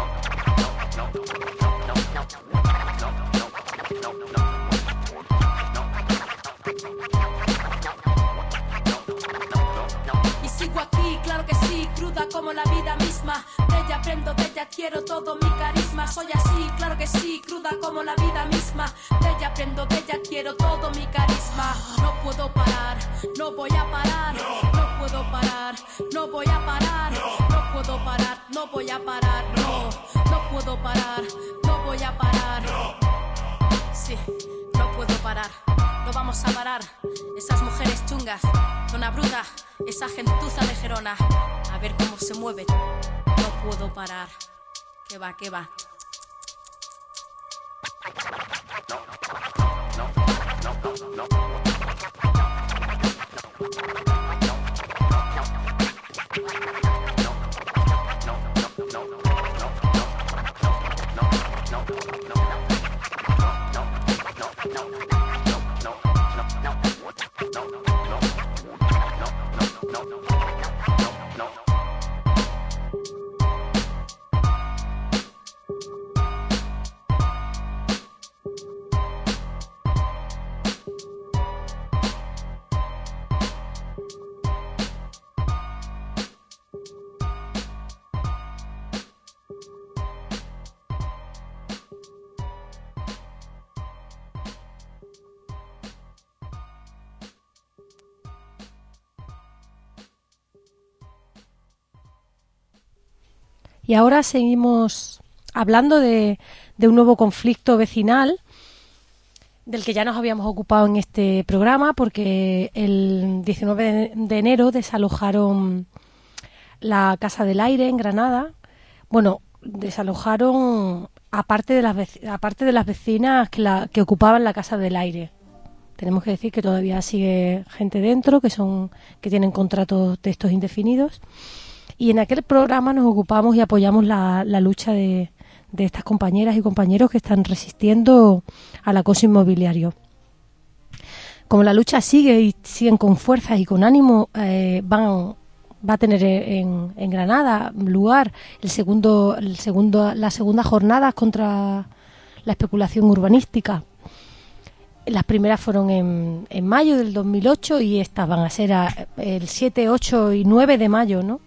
Y sigo aquí, claro que sí, cruda como la vida misma. De ella aprendo, de ella quiero todo mi carisma. Soy así, claro que sí, cruda como la vida misma. De ella aprendo, de ella quiero todo mi carisma. No puedo parar, no voy a parar. No puedo parar, no voy a parar. No puedo parar, no voy a parar. No, no puedo parar, no voy a parar. Sí, no puedo parar, no vamos a parar. Esas mujeres chungas, zona bruta, esa gentuza de Gerona. A ver cómo se mueven, no puedo parar. Que va, que va. Y ahora seguimos hablando de, de un nuevo conflicto vecinal del que ya nos habíamos ocupado en este programa, porque el diecinueve de enero desalojaron la Casa del Aire en Granada. Bueno, desalojaron aparte de las vec- aparte de las vecinas que, la, que ocupaban la Casa del Aire. Tenemos que decir que todavía sigue gente dentro, que son que tienen contratos de estos indefinidos. Y en aquel programa nos ocupamos y apoyamos la, la lucha de, de estas compañeras y compañeros que están resistiendo al acoso inmobiliario. Como la lucha sigue y siguen con fuerzas y con ánimo, eh, van va a tener en, en Granada lugar el segundo, el segundo, las segundas jornadas contra la especulación urbanística. Las primeras fueron en, en mayo del dos mil ocho y estas van a ser a, el siete, ocho y nueve de mayo, ¿no?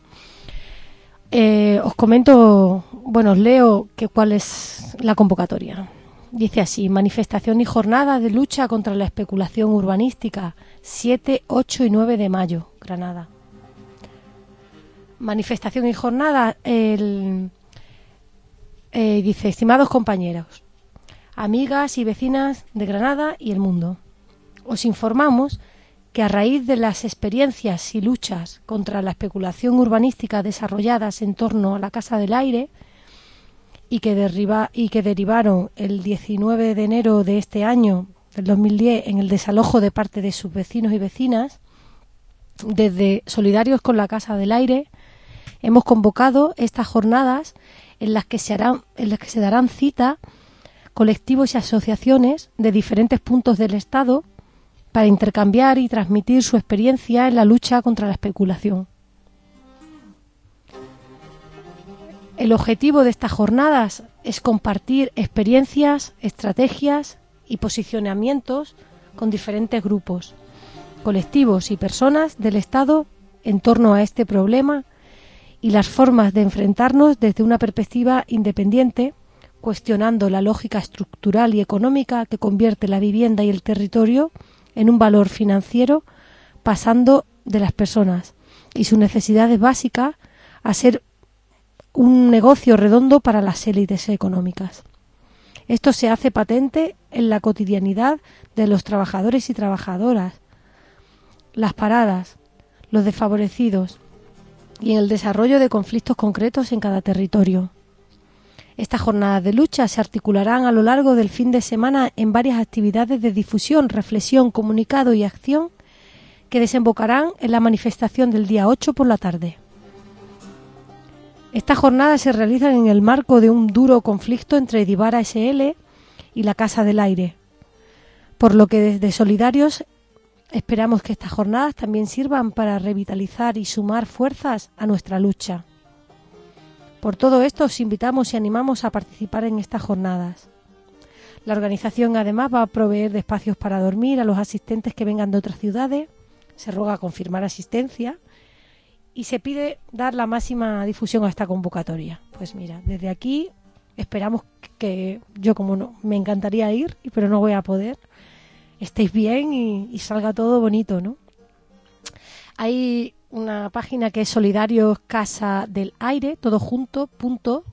Eh, os comento, bueno, os leo que cuál es la convocatoria. Dice así: manifestación y jornada de lucha contra la especulación urbanística, siete, ocho y nueve de mayo, Granada. Manifestación y jornada, el, eh, dice: estimados compañeros, amigas y vecinas de Granada y el mundo, os informamos que a raíz de las experiencias y luchas contra la especulación urbanística desarrolladas en torno a la Casa del Aire y que, derriba, y que derivaron el diecinueve de enero de este año, del dos mil diez, en el desalojo de parte de sus vecinos y vecinas, desde Solidarios con la Casa del Aire hemos convocado estas jornadas en las que se harán, en las que se darán cita colectivos y asociaciones de diferentes puntos del Estado para intercambiar y transmitir su experiencia en la lucha contra la especulación. El objetivo de estas jornadas es compartir experiencias, estrategias y posicionamientos con diferentes grupos, colectivos y personas del Estado en torno a este problema y las formas de enfrentarnos desde una perspectiva independiente, cuestionando la lógica estructural y económica que convierte la vivienda y el territorio en un valor financiero, pasando de las personas y sus necesidades básicas a ser un negocio redondo para las élites económicas. Esto se hace patente en la cotidianidad de los trabajadores y trabajadoras, las paradas, los desfavorecidos y en el desarrollo de conflictos concretos en cada territorio. Estas jornadas de lucha se articularán a lo largo del fin de semana en varias actividades de difusión, reflexión, comunicado y acción que desembocarán en la manifestación del día ocho por la tarde. Estas jornadas se realizan en el marco de un duro conflicto entre Divara ese ele y la Casa del Aire, por lo que desde Solidarios esperamos que estas jornadas también sirvan para revitalizar y sumar fuerzas a nuestra lucha. Por todo esto os invitamos y animamos a participar en estas jornadas. La organización además va a proveer de espacios para dormir a los asistentes que vengan de otras ciudades, se ruega confirmar asistencia y se pide dar la máxima difusión a esta convocatoria. Pues mira, desde aquí esperamos que yo, como no, me encantaría ir, pero no voy a poder, estéis bien y, y salga todo bonito, ¿no? Hay una página que es Solidarios Casa del Aire, todo junto, punto,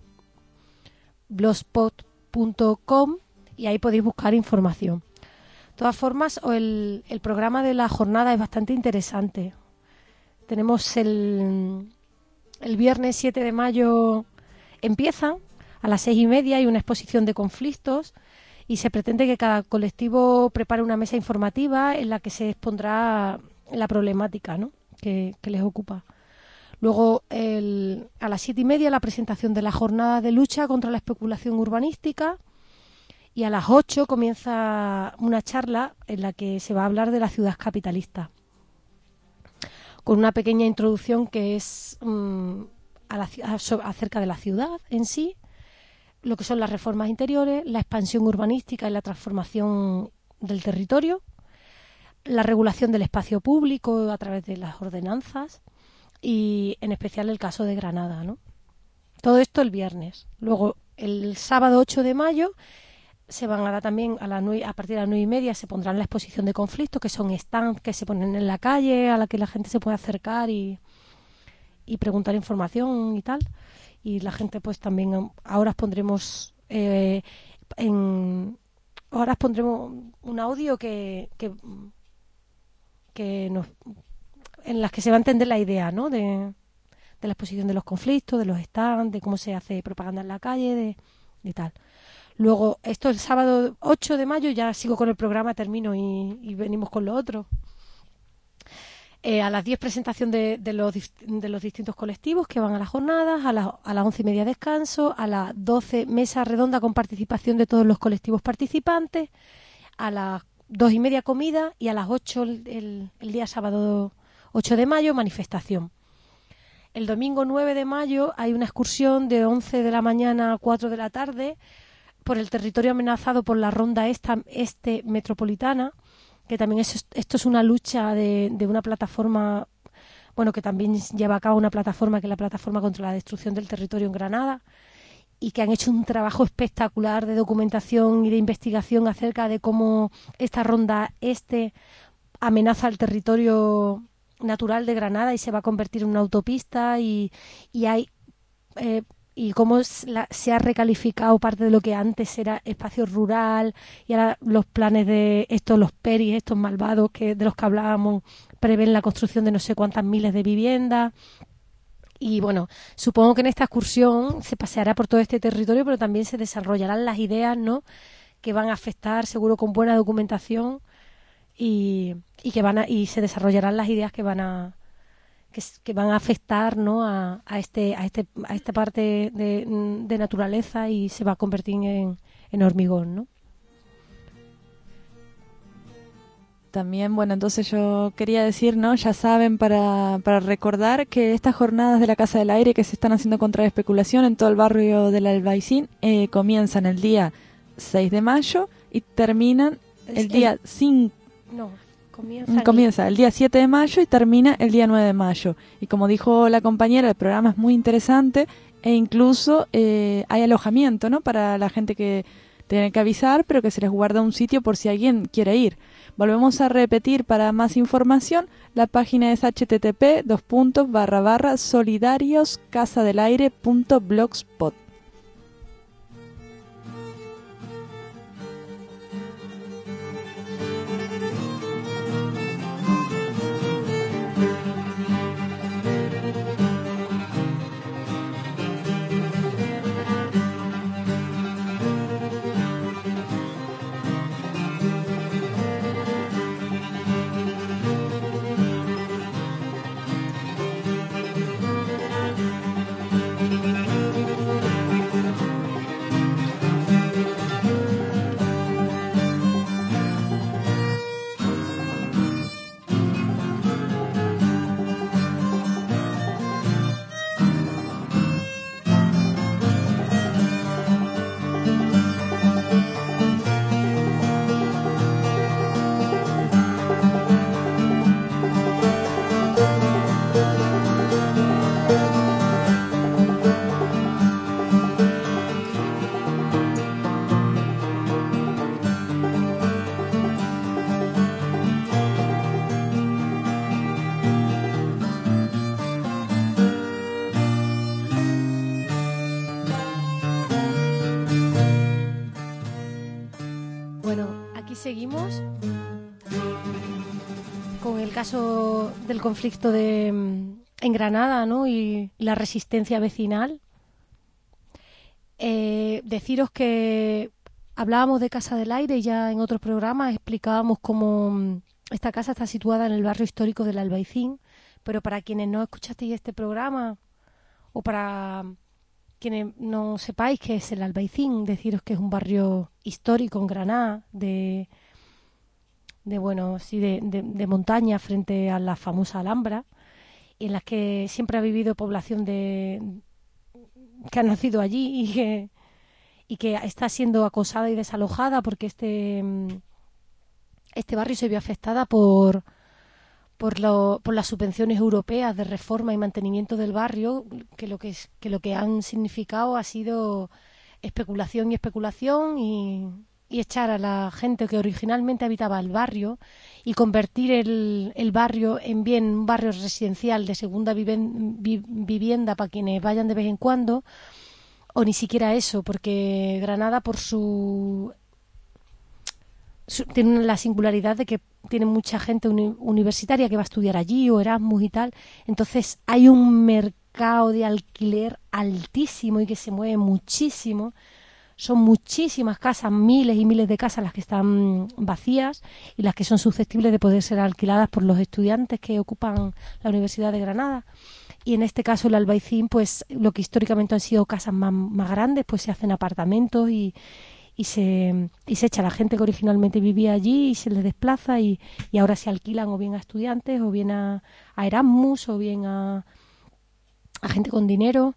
blogspot punto com, y ahí podéis buscar información. De todas formas, el, el programa de la jornada es bastante interesante. Tenemos el, el viernes siete de mayo, empiezan a las seis y media, hay una exposición de conflictos y se pretende que cada colectivo prepare una mesa informativa en la que se expondrá la problemática, ¿no?, que, que les ocupa. Luego, el, a las siete y media, la presentación de la jornada de lucha contra la especulación urbanística, y a las ocho comienza una charla en la que se va a hablar de la ciudad capitalista, con una pequeña introducción que es um, a la, a, acerca de la ciudad en sí, lo que son las reformas interiores, la expansión urbanística y la transformación del territorio, la regulación del espacio público a través de las ordenanzas y en especial el caso de Granada, ¿no? Todo esto el viernes. Luego, el sábado ocho de mayo se van a dar también a, la nueve, a partir de las nueve y media se pondrán la exposición de conflictos, que son stands que se ponen en la calle a la que la gente se puede acercar y, y preguntar información y tal. Y la gente pues también ahora pondremos eh, en ahora pondremos un audio que, que que nos en las que se va a entender la idea, ¿no?, de, de la exposición de los conflictos, de los stands, de cómo se hace propaganda en la calle, de, de tal. Luego, esto el sábado ocho de mayo, ya sigo con el programa, termino y, y venimos con lo otro. Eh, a las diez presentación de, de, los, de los distintos colectivos que van a las jornadas, a, la, a las once y media descanso, a las doce mesa redonda con participación de todos los colectivos participantes, a las dos y media comida y a las ocho el, el, el día sábado ocho de mayo manifestación. El domingo nueve de mayo hay una excursión de once de la mañana a cuatro de la tarde por el territorio amenazado por la ronda esta, este metropolitana, que también es, esto es una lucha de, de una plataforma, bueno, que también lleva a cabo una plataforma que es la plataforma contra la destrucción del territorio en Granada, y que han hecho un trabajo espectacular de documentación y de investigación acerca de cómo esta ronda este amenaza el territorio natural de Granada y se va a convertir en una autopista, y, y hay eh, y cómo la, se ha recalificado parte de lo que antes era espacio rural, y ahora los planes de estos, los peris, estos malvados que de los que hablábamos, prevén la construcción de no sé cuántas miles de viviendas. Y bueno, supongo que en esta excursión se paseará por todo este territorio, pero también se desarrollarán las ideas, ¿no?, que van a afectar, seguro con buena documentación, y, y que van a, y se desarrollarán las ideas que van a que, que van a afectar, ¿no?, a, a este a este a esta parte de, de naturaleza y se va a convertir en, en hormigón, ¿no? También, bueno, entonces yo quería decir, ¿no? Ya saben, para, para recordar que estas jornadas de la Casa del Aire que se están haciendo contra la especulación en todo el barrio del Albaicín eh, comienzan el día seis de mayo y terminan el, el día cinco. No, comienza, comienza el día siete de mayo y termina el día nueve de mayo. Y como dijo la compañera, el programa es muy interesante e incluso eh, hay alojamiento, ¿no? Para la gente que tiene que avisar, pero que se les guarda un sitio por si alguien quiere ir. Volvemos a repetir para más información, la página es h t t p dos puntos barra barra solidarios casa del aire punto blogspot. Seguimos con el caso del conflicto de, en Granada, ¿no?, y la resistencia vecinal. Eh, deciros que hablábamos de Casa del Aire y ya en otros programas explicábamos cómo esta casa está situada en el barrio histórico del Albaicín, pero para quienes no escuchasteis este programa o para quienes no sepáis qué es el Albaicín, deciros que es un barrio histórico en Granada, de, de bueno, sí, de, de, de montaña frente a la famosa Alhambra, en las que siempre ha vivido población de que ha nacido allí y que, y que está siendo acosada y desalojada porque este, este barrio se vio afectada por por, lo, por las subvenciones europeas de reforma y mantenimiento del barrio, que lo que, es, que lo que han significado ha sido especulación y especulación y, y echar a la gente que originalmente habitaba el barrio y convertir el, el barrio en bien un barrio residencial de segunda viven, vi, vivienda para quienes vayan de vez en cuando, o ni siquiera eso, porque Granada por su... tiene la singularidad de que tiene mucha gente uni- universitaria que va a estudiar allí o Erasmus y tal, entonces hay un mercado de alquiler altísimo y que se mueve muchísimo, son muchísimas casas, miles y miles de casas las que están vacías y las que son susceptibles de poder ser alquiladas por los estudiantes que ocupan la Universidad de Granada. Y en este caso el Albaicín, pues lo que históricamente han sido casas más, más grandes, pues se hacen apartamentos y y se y se echa a la gente que originalmente vivía allí y se les desplaza y, y ahora se alquilan o bien a estudiantes o bien a, a Erasmus o bien a, a gente con dinero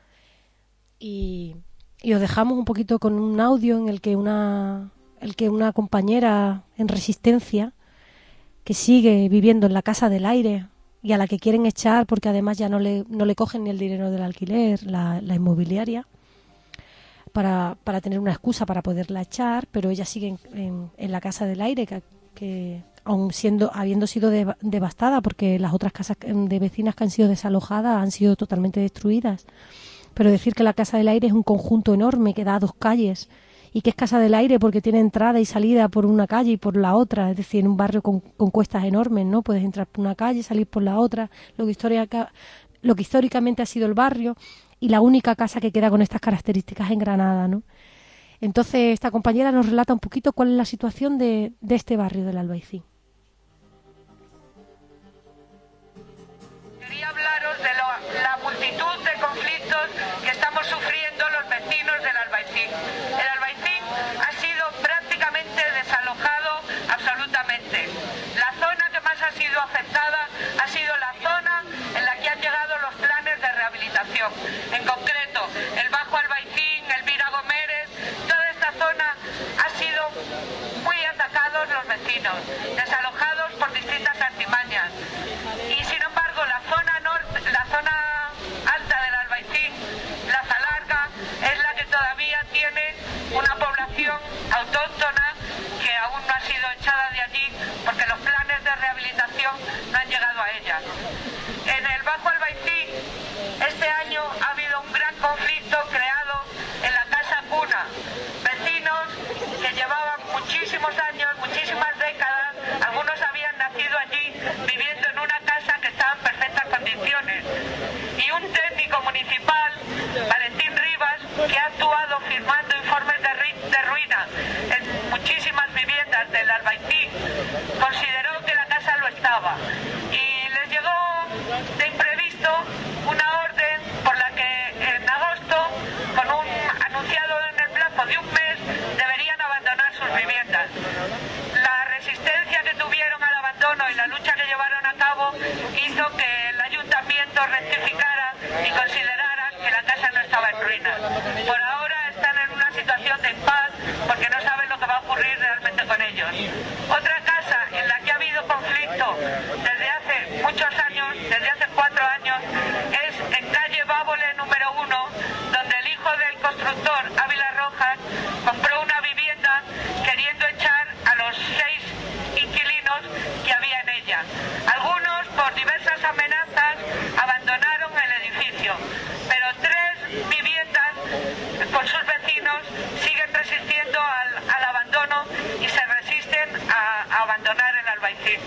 y, y os dejamos un poquito con un audio en el que una el que una compañera en resistencia que sigue viviendo en la Casa del Aire y a la que quieren echar porque además ya no le no le cogen ni el dinero del alquiler, la, la inmobiliaria, Para, para tener una excusa para poderla echar, pero ella sigue en, en, en la Casa del Aire, que, que aun siendo habiendo sido de, devastada, porque las otras casas de vecinas que han sido desalojadas han sido totalmente destruidas. Pero decir que la Casa del Aire es un conjunto enorme que da a dos calles, y que es Casa del Aire porque tiene entrada y salida por una calle y por la otra, es decir, en un barrio con, con cuestas enormes, ¿no? Puedes entrar por una calle, salir por la otra, lo que, histórica, lo que históricamente ha sido el barrio, y la única casa que queda con estas características en Granada, ¿no? Entonces esta compañera nos relata un poquito cuál es la situación de, de este barrio del Albaicín. Quería estamos sufriendo los vecinos del Albaicín. El Albaicín ha sido prácticamente desalojado absolutamente. La zona que más ha sido afectada ha sido la zona en la que han llegado los planes de rehabilitación. En concreto, el Bajo Albaicín, Elvira Gómez, toda esta zona ha sido muy atacados los vecinos, desalojados por distintas artimañas. Y sin embargo, la zona norte, la zona alta del Albaicín, la Zalarga, es la que todavía tiene una población autóctona que aún no ha sido echada de allí porque los planes de rehabilitación no han llegado a ella. En el Bajo Albaicín, este año ha habido un gran conflicto creado en la Casa Cuna. Vecinos que llevaban muchísimos años, muchísimas décadas, algunos habían nacido allí, viviendo en una casa que estaba en perfectas condiciones. Y un técnico municipal, Valentín Rivas, que ha actuado firmando informes de, de ruina en muchísimas viviendas del Albaicín, consideró que la casa lo estaba. Y les llegó de imprevisto una orden por la que en agosto, con un anunciado en el plazo de un mes, deberían abandonar sus viviendas. La resistencia que tuvieron al abandono y la lucha que llevaron a cabo hizo que el ayuntamiento rectificara y considerara que la casa no estaba en ruinas. Por ahora están en una situación de impas porque no saben lo que va a ocurrir realmente con ellos. Otra casa en la que ha habido conflicto desde hace muchos años, desde hace cuatro años, es en calle Bávole número uno, donde el hijo del constructor, Ávila Rojas, compró una vivienda queriendo echar a los seis inquilinos que había en ella. Algunos, por diversas amenazas, abandonaron el edificio, pero tres viviendas con sus vecinos siguen resistiendo al, al abandono y se resisten a, a abandonar el Albaicín.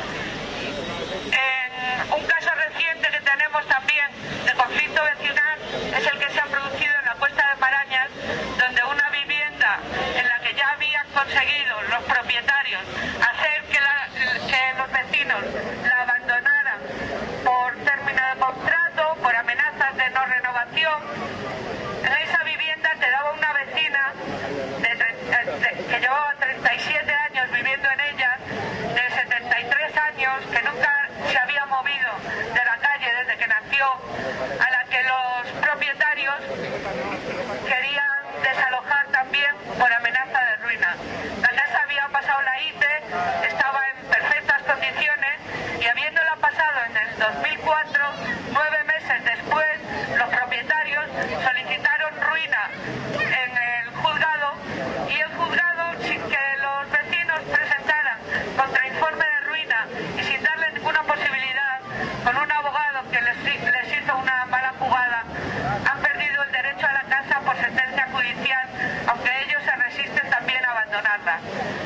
En un caso reciente que tenemos también de conflicto vecinal es el que se ha producido en la Cuesta de Marañas, donde una vivienda en la que ya habían conseguido los propietarios hacer que, la, que los vecinos la abandonaran por término de contrato, por amenazas de no renovación. En esa vivienda quedaba una vecina de, de, de, que llevaba treinta y siete años viviendo en ella, de setenta y tres años, que nunca se había movido de la calle desde que nació, a la que los propietarios querían desalojar también por amenaza de ruina. La casa había pasado la I T E, estaba en perfectas condiciones y habiéndola pasado en el dos mil cuatro, nueve meses después, los propietarios solicitaron ruina en el juzgado y el juzgado, sin que los vecinos presentaran contrainforme de ruina y sin darle ninguna posibilidad, con un abogado que les, les hizo una mala jugada, han perdido el derecho a la casa por sentencia judicial, aunque ellos se resisten también a abandonarla.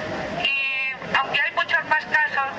Y aunque hay muchos más casos,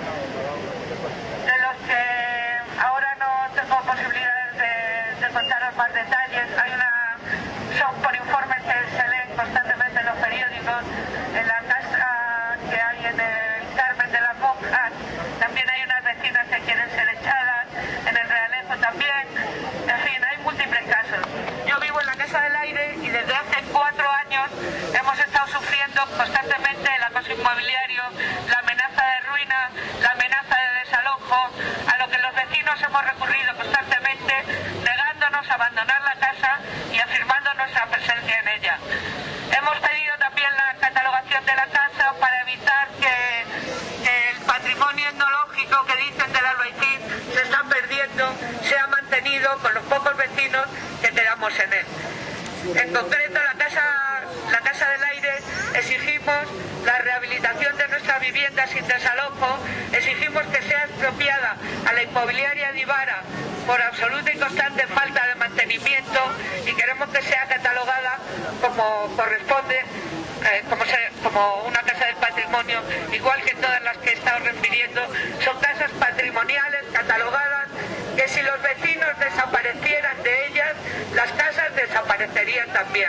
de los que ahora no tengo posibilidades de, de contaros más detalles, hay una, son por informes que se leen constantemente en los periódicos, en la casa que hay en el Carmen de las Monjas, también hay unas vecinas que quieren ser echadas, en el Realejo también, en fin, hay múltiples casos. Yo vivo en la Casa del Aire y desde hace cuatro años hemos estado sufriendo constantemente el acoso inmobiliario, la amenaza de ruina, la amenaza de desalojo, a lo que los vecinos hemos recurrido constantemente, negándonos a abandonar la casa y afirmando nuestra presencia en ella. Hemos pedido también la catalogación de la casa para evitar que, que el patrimonio etnológico que dicen del Albaicín se está perdiendo, sea mantenido con los pocos vecinos que quedamos en él. En concreto, la casa, la Casa del Aire, exigimos la rehabilitación de nuestra vivienda sin desalojo, exigimos que sea expropiada a la inmobiliaria de Ivara por absoluta y constante falta de mantenimiento y queremos que sea catalogada como corresponde, eh, como, se, como una casa del patrimonio, igual que todas las que he estado refiriendo, son casas patrimoniales catalogadas que si los vecinos desaparecieran de ellas, las casas desaparecerían también.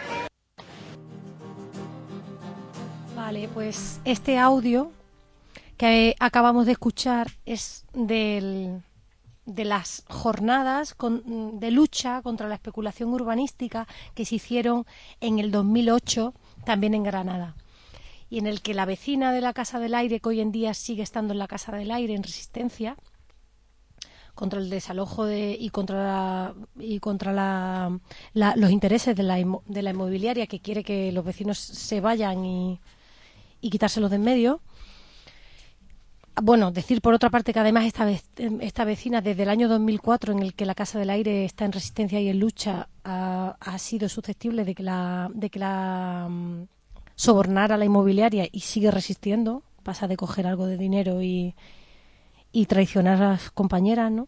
Vale, pues este audio que acabamos de escuchar es del de las jornadas con, de lucha contra la especulación urbanística que se hicieron en el dos mil ocho también en Granada, y en el que la vecina de la Casa del Aire, que hoy en día sigue estando en la Casa del Aire en resistencia contra el desalojo de, y contra la, y contra la, la, los intereses de la, de la inmobiliaria, que quiere que los vecinos se vayan y, y quitárselos de en medio. Bueno, decir por otra parte que además esta, vez, esta vecina desde el año dos mil cuatro, en el que la Casa del Aire está en resistencia y en lucha, ha, ha sido susceptible de que la, de que la um, sobornara la inmobiliaria, y sigue resistiendo. Pasa de coger algo de dinero y, y traicionar a las compañeras, ¿no?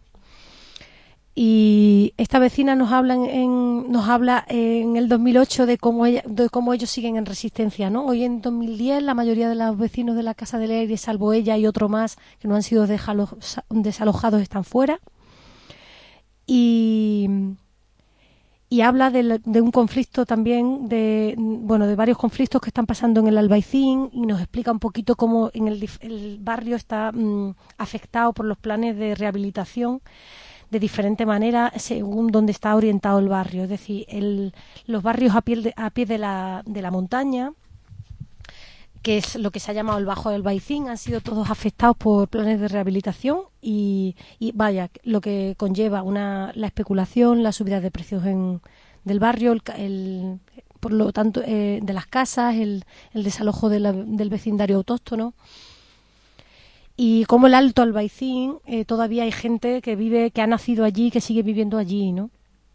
Y esta vecina nos habla en, nos habla en el dos mil ocho de cómo ella, de cómo ellos siguen en resistencia, ¿no? Hoy en dos mil diez la mayoría de los vecinos de la Casa del Aire, salvo ella y otro más que no han sido dejalo, desalojados, están fuera. Y, y habla de, de un conflicto también, de bueno, de varios conflictos que están pasando en el Albaicín, y nos explica un poquito cómo en el, el barrio está mmm, afectado por los planes de rehabilitación de diferente manera según donde está orientado el barrio. Es decir, el, los barrios a pie, de, a pie de, la, de la montaña, que es lo que se ha llamado el Bajo del Albaicín, han sido todos afectados por planes de rehabilitación y, y vaya, lo que conlleva una la especulación, la subida de precios en, del barrio, el, el, por lo tanto, eh, de las casas, el, el desalojo de la, del vecindario autóctono. Y como el Alto Albaicín, eh, todavía hay gente que vive, que ha nacido allí, que sigue viviendo allí, ¿no?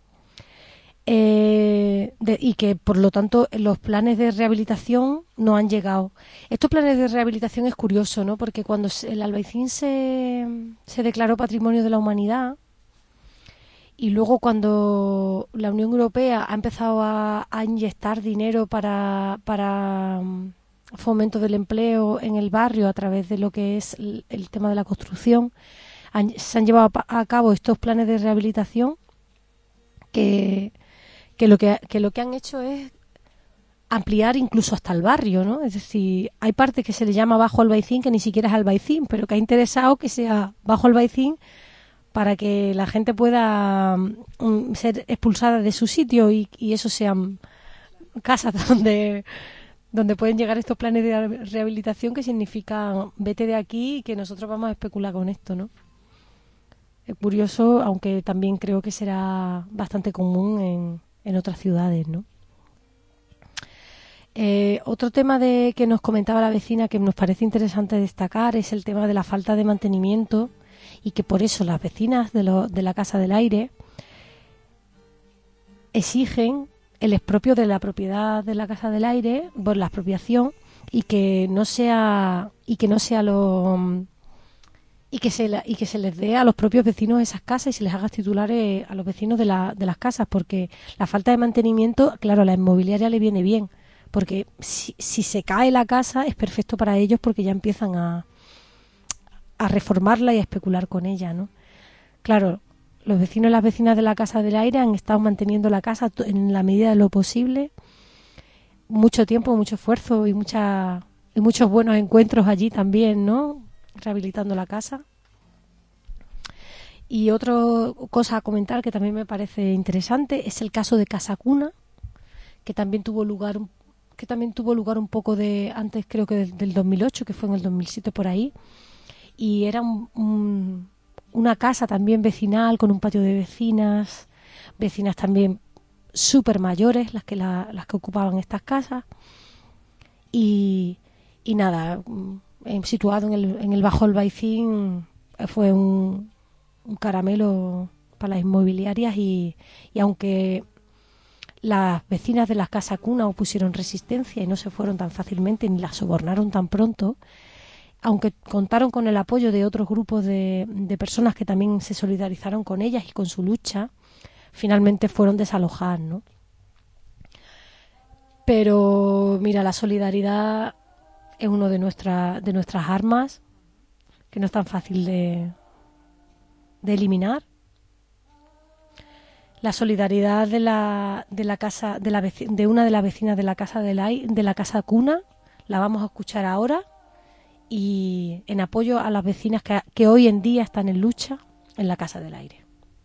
Eh, de, y que, por lo tanto, los planes de rehabilitación no han llegado. Estos planes de rehabilitación es curioso, ¿no? Porque cuando el Albaicín se, se declaró Patrimonio de la Humanidad, y luego cuando la Unión Europea ha empezado a, a inyectar dinero para... para fomento del empleo en el barrio a través de lo que es el, el tema de la construcción, han, se han llevado a, a cabo estos planes de rehabilitación que, que, lo que, que lo que han hecho es ampliar incluso hasta el barrio, ¿no? Es decir, hay parte que se le llama Bajo Albaicín, que ni siquiera es Albaicín, pero que ha interesado que sea Bajo Albaicín para que la gente pueda um, ser expulsada de su sitio y, y eso sean casas donde... donde pueden llegar estos planes de rehabilitación, que significa vete de aquí y que nosotros vamos a especular con esto, ¿no? Es curioso, aunque también creo que será bastante común en, en otras ciudades, ¿no? Eh, otro tema de que nos comentaba la vecina que nos parece interesante destacar es el tema de la falta de mantenimiento, y que por eso las vecinas de, lo, de la Casa del Aire exigen el expropio de la propiedad de la Casa del Aire, por la expropiación, y que no sea y que no sea lo y que se la, y que se les dé a los propios vecinos esas casas y se les haga titulares a los vecinos de la, de las casas, porque la falta de mantenimiento, claro, a la inmobiliaria le viene bien, porque si, si se cae la casa es perfecto para ellos, porque ya empiezan a a reformarla y a especular con ella, ¿no? Claro, los vecinos y las vecinas de la Casa del Aire han estado manteniendo la casa en la medida de lo posible, mucho tiempo, mucho esfuerzo y, mucha, y muchos buenos encuentros allí también, ¿no? Rehabilitando la casa. Y otra cosa a comentar que también me parece interesante es el caso de Casa Cuna, que también tuvo lugar que también tuvo lugar un poco de antes, creo que del, del dos mil ocho, que fue en el dos mil siete por ahí, y era un, un una casa también vecinal con un patio de vecinas, vecinas también súper mayores las que la, las que ocupaban estas casas, y, y nada, situado en el, en el Bajo Albaicín, fue un, un caramelo para las inmobiliarias, y, y aunque las vecinas de las Casa Cuna opusieron resistencia y no se fueron tan fácilmente ni las sobornaron tan pronto, aunque contaron con el apoyo de otros grupos de, de personas que también se solidarizaron con ellas y con su lucha, finalmente fueron desalojadas, ¿no? Pero mira, la solidaridad es uno de nuestra, de nuestras armas, que no es tan fácil de, de eliminar. La solidaridad de la de la casa de la de una de las vecinas de la casa de la, de la Casa Cuna la vamos a escuchar ahora, y en apoyo a las vecinas que, que hoy en día están en lucha, en la Casa del Aire.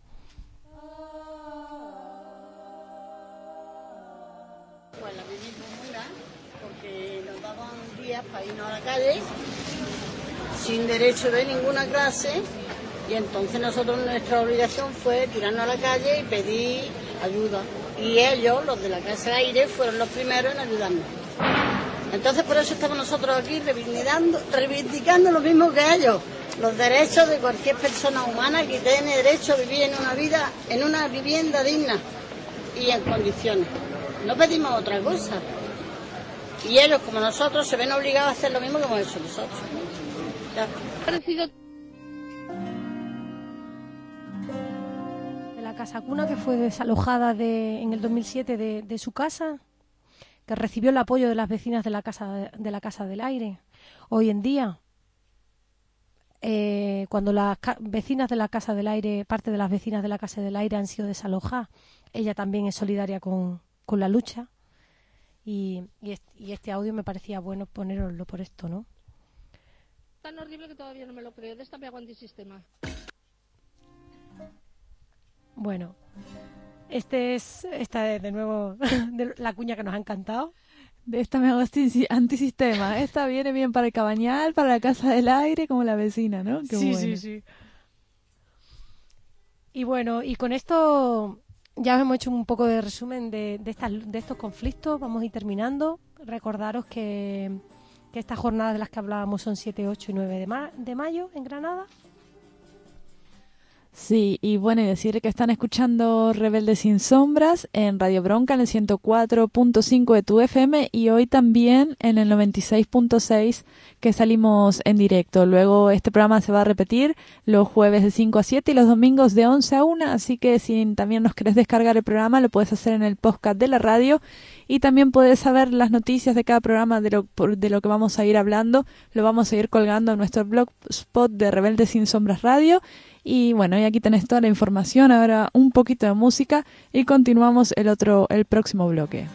Pues la vivimos muy mal, porque nos daban días para irnos a la calle sin derecho de ninguna clase, y entonces nosotros nuestra obligación fue tirarnos a la calle y pedir ayuda. Y ellos, los de la Casa del Aire, fueron los primeros en ayudarnos. Entonces por eso estamos nosotros aquí reivindicando, reivindicando lo mismo que ellos, los derechos de cualquier persona humana que tiene derecho a vivir en una vida, en una vivienda digna y en condiciones. No pedimos otra cosa. Y ellos, como nosotros, se ven obligados a hacer lo mismo que hemos hecho nosotros. Ya. De la casa cuna, que fue desalojada de, en el dos mil siete de, de su casa, que recibió el apoyo de las vecinas de la casa de la Casa del Aire. Hoy en día, eh, cuando las vecinas de la Casa del Aire, parte de las vecinas de la Casa del Aire han sido desalojadas, ella también es solidaria con, con la lucha. Y, y, este, y este audio me parecía bueno poneroslo por esto, ¿no? Tan horrible que todavía no me lo creo. De esta me hago antisistema. Bueno, este es esta es de nuevo de la cuña que nos ha encantado. De esta me hago antisistema. Esta viene bien para el Cabañal, para la Casa del Aire, como la vecina, ¿no? Qué sí, bueno. sí, sí. Y bueno, y con esto ya hemos hecho un poco de resumen de, de, estas, de estos conflictos. Vamos a ir terminando. Recordaros que, que estas jornadas de las que hablábamos son siete, ocho y nueve de, ma- de mayo en Granada. Sí, y bueno, y decir que están escuchando Rebeldes sin Sombras en Radio Bronca en el ciento cuatro punto cinco de tu F M y hoy también en el noventa y seis punto seis que salimos en directo. Luego este programa se va a repetir los jueves de cinco a siete y los domingos de once a una, así que si también nos querés descargar el programa lo puedes hacer en el podcast de la radio y también puedes saber las noticias de cada programa de lo, de lo que vamos a ir hablando. Lo vamos a ir colgando en nuestro blogspot de Rebeldes sin Sombras Radio. Y bueno, y aquí tenés toda la información, ahora un poquito de música y continuamos el otro, el próximo bloque.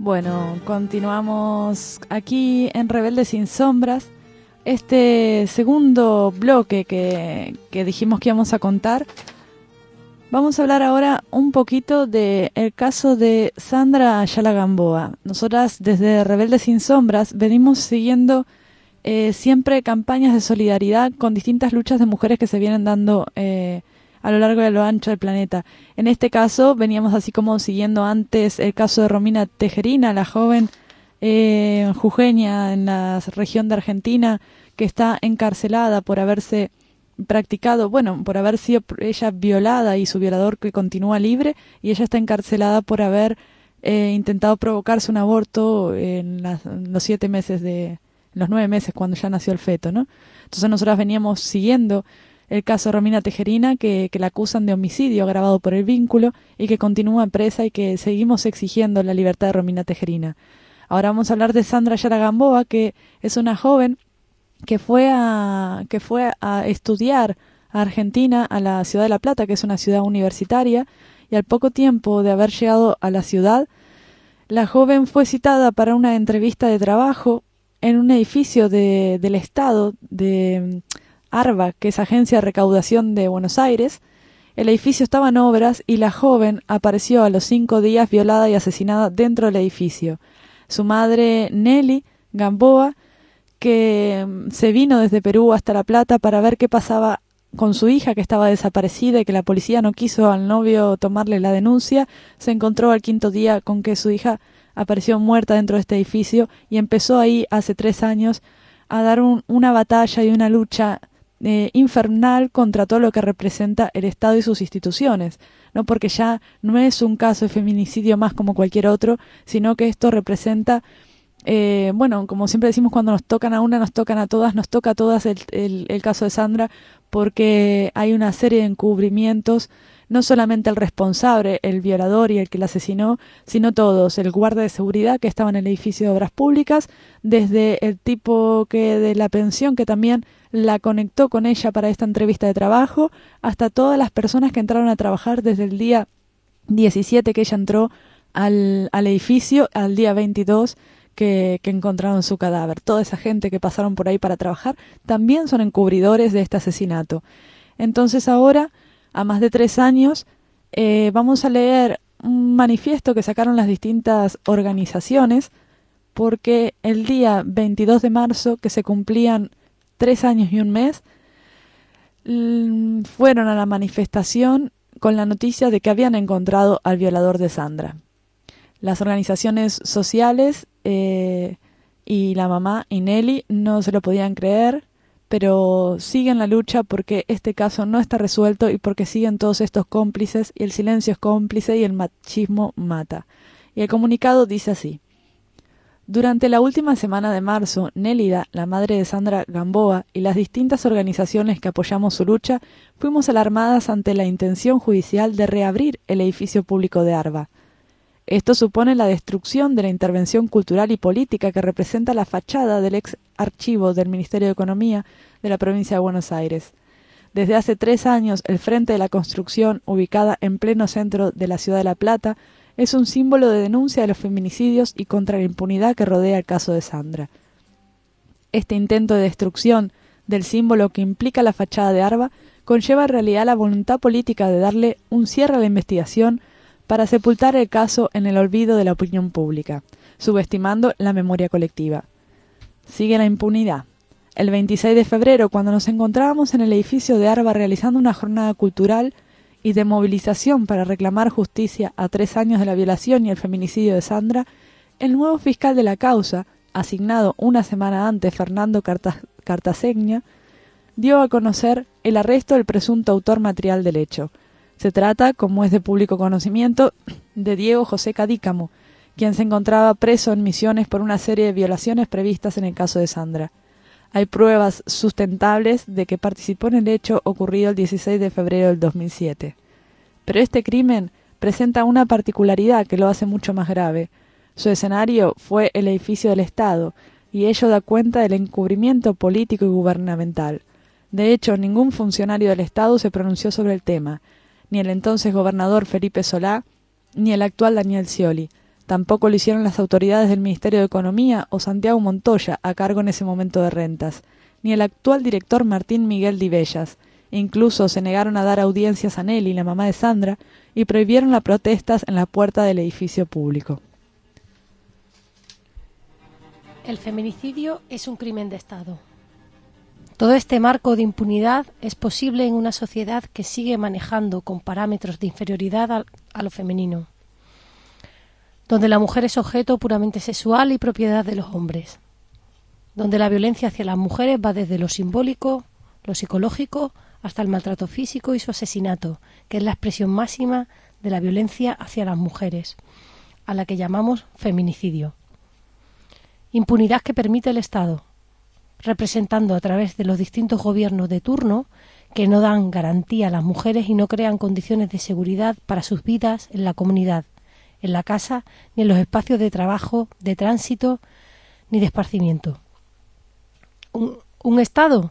Bueno, continuamos aquí en Rebelde Sin Sombras. Este segundo bloque que, que dijimos que íbamos a contar, vamos a hablar ahora un poquito del caso de Sandra Ayala Gamboa. Nosotras desde Rebelde Sin Sombras venimos siguiendo eh, siempre campañas de solidaridad con distintas luchas de mujeres que se vienen dando eh, a lo largo y a lo ancho del planeta. En este caso veníamos así como siguiendo antes el caso de Romina Tejerina, la joven eh, jujeña en la región de Argentina, que está encarcelada por haberse practicado, bueno, por haber sido ella violada y su violador que continúa libre, y ella está encarcelada por haber eh, intentado provocarse un aborto en, las, en los siete meses de, en los nueve meses cuando ya nació el feto, ¿no? Entonces nosotras veníamos siguiendo el caso de Romina Tejerina, que, que la acusan de homicidio agravado por el vínculo y que continúa presa, y que seguimos exigiendo la libertad de Romina Tejerina. Ahora vamos a hablar de Sandra Ayala Gamboa, que es una joven que fue a que fue a estudiar a Argentina, a la ciudad de La Plata, que es una ciudad universitaria, y al poco tiempo de haber llegado a la ciudad, la joven fue citada para una entrevista de trabajo en un edificio de, del Estado de ARBA, que es Agencia de Recaudación de Buenos Aires. El edificio estaba en obras y la joven apareció a los cinco días violada y asesinada dentro del edificio. Su madre, Nelly Gamboa, que se vino desde Perú hasta La Plata para ver qué pasaba con su hija, que estaba desaparecida y que la policía no quiso al novio tomarle la denuncia, se encontró al quinto día con que su hija apareció muerta dentro de este edificio, y empezó ahí hace tres años a dar un, una batalla y una lucha eh, infernal contra todo lo que representa el Estado y sus instituciones, no porque ya no es un caso de feminicidio más como cualquier otro, sino que esto representa Eh, bueno, como siempre decimos, cuando nos tocan a una, nos tocan a todas, nos toca a todas el, el, el caso de Sandra, porque hay una serie de encubrimientos, no solamente el responsable, el violador y el que la asesinó, sino todos, el guardia de seguridad que estaba en el edificio de Obras Públicas, desde el tipo que de la pensión que también la conectó con ella para esta entrevista de trabajo, hasta todas las personas que entraron a trabajar desde el día diecisiete que ella entró al, al edificio, al día veintidós Que, que encontraron su cadáver. Toda esa gente que pasaron por ahí para trabajar también son encubridores de este asesinato. Entonces ahora, a más de tres años, eh, vamos a leer un manifiesto que sacaron las distintas organizaciones, porque el día veintidós de marzo, que se cumplían tres años y un mes, fueron a la manifestación con la noticia de que habían encontrado al violador de Sandra. Las organizaciones sociales eh, y la mamá y Nelly no se lo podían creer, pero siguen la lucha porque este caso no está resuelto y porque siguen todos estos cómplices, y el silencio es cómplice y el machismo mata. Y el comunicado dice así: durante la última semana de marzo, Nélida, la madre de Sandra Gamboa, y las distintas organizaciones que apoyamos su lucha, fuimos alarmadas ante la intención judicial de reabrir el edificio público de ARBA. Esto supone la destrucción de la intervención cultural y política que representa la fachada del ex archivo del Ministerio de Economía de la provincia de Buenos Aires. Desde hace tres años, el Frente de la Construcción, ubicada en pleno centro de la ciudad de La Plata, es un símbolo de denuncia de los feminicidios y contra la impunidad que rodea el caso de Sandra. Este intento de destrucción del símbolo que implica la fachada de ARBA conlleva en realidad la voluntad política de darle un cierre a la investigación para sepultar el caso en el olvido de la opinión pública, subestimando la memoria colectiva. Sigue la impunidad. El veintiséis de febrero, cuando nos encontrábamos en el edificio de ARBA realizando una jornada cultural y de movilización para reclamar justicia a tres años de la violación y el feminicidio de Sandra, el nuevo fiscal de la causa, asignado una semana antes, Fernando Carta- Cartasegna, dio a conocer el arresto del presunto autor material del hecho. Se trata, como es de público conocimiento, de Diego José Cadícamo, quien se encontraba preso en Misiones por una serie de violaciones previstas en el caso de Sandra. Hay pruebas sustentables de que participó en el hecho ocurrido el dieciséis de febrero del dos mil siete. Pero este crimen presenta una particularidad que lo hace mucho más grave. Su escenario fue el edificio del Estado, y ello da cuenta del encubrimiento político y gubernamental. De hecho, ningún funcionario del Estado se pronunció sobre el tema, ni el entonces gobernador Felipe Solá, ni el actual Daniel Scioli. Tampoco lo hicieron las autoridades del Ministerio de Economía o Santiago Montoya, a cargo en ese momento de rentas, ni el actual director Martín Miguel Dibellas. Incluso se negaron a dar audiencias a Nelly, la mamá de Sandra, y prohibieron las protestas en la puerta del edificio público. El feminicidio es un crimen de Estado. Todo este marco de impunidad es posible en una sociedad que sigue manejando con parámetros de inferioridad a, a lo femenino, donde la mujer es objeto puramente sexual y propiedad de los hombres, donde la violencia hacia las mujeres va desde lo simbólico, lo psicológico, hasta el maltrato físico y su asesinato, que es la expresión máxima de la violencia hacia las mujeres, a la que llamamos feminicidio. Impunidad que permite el Estado, representando a través de los distintos gobiernos de turno que no dan garantía a las mujeres y no crean condiciones de seguridad para sus vidas en la comunidad, en la casa, ni en los espacios de trabajo, de tránsito, ni de esparcimiento. Un, un Estado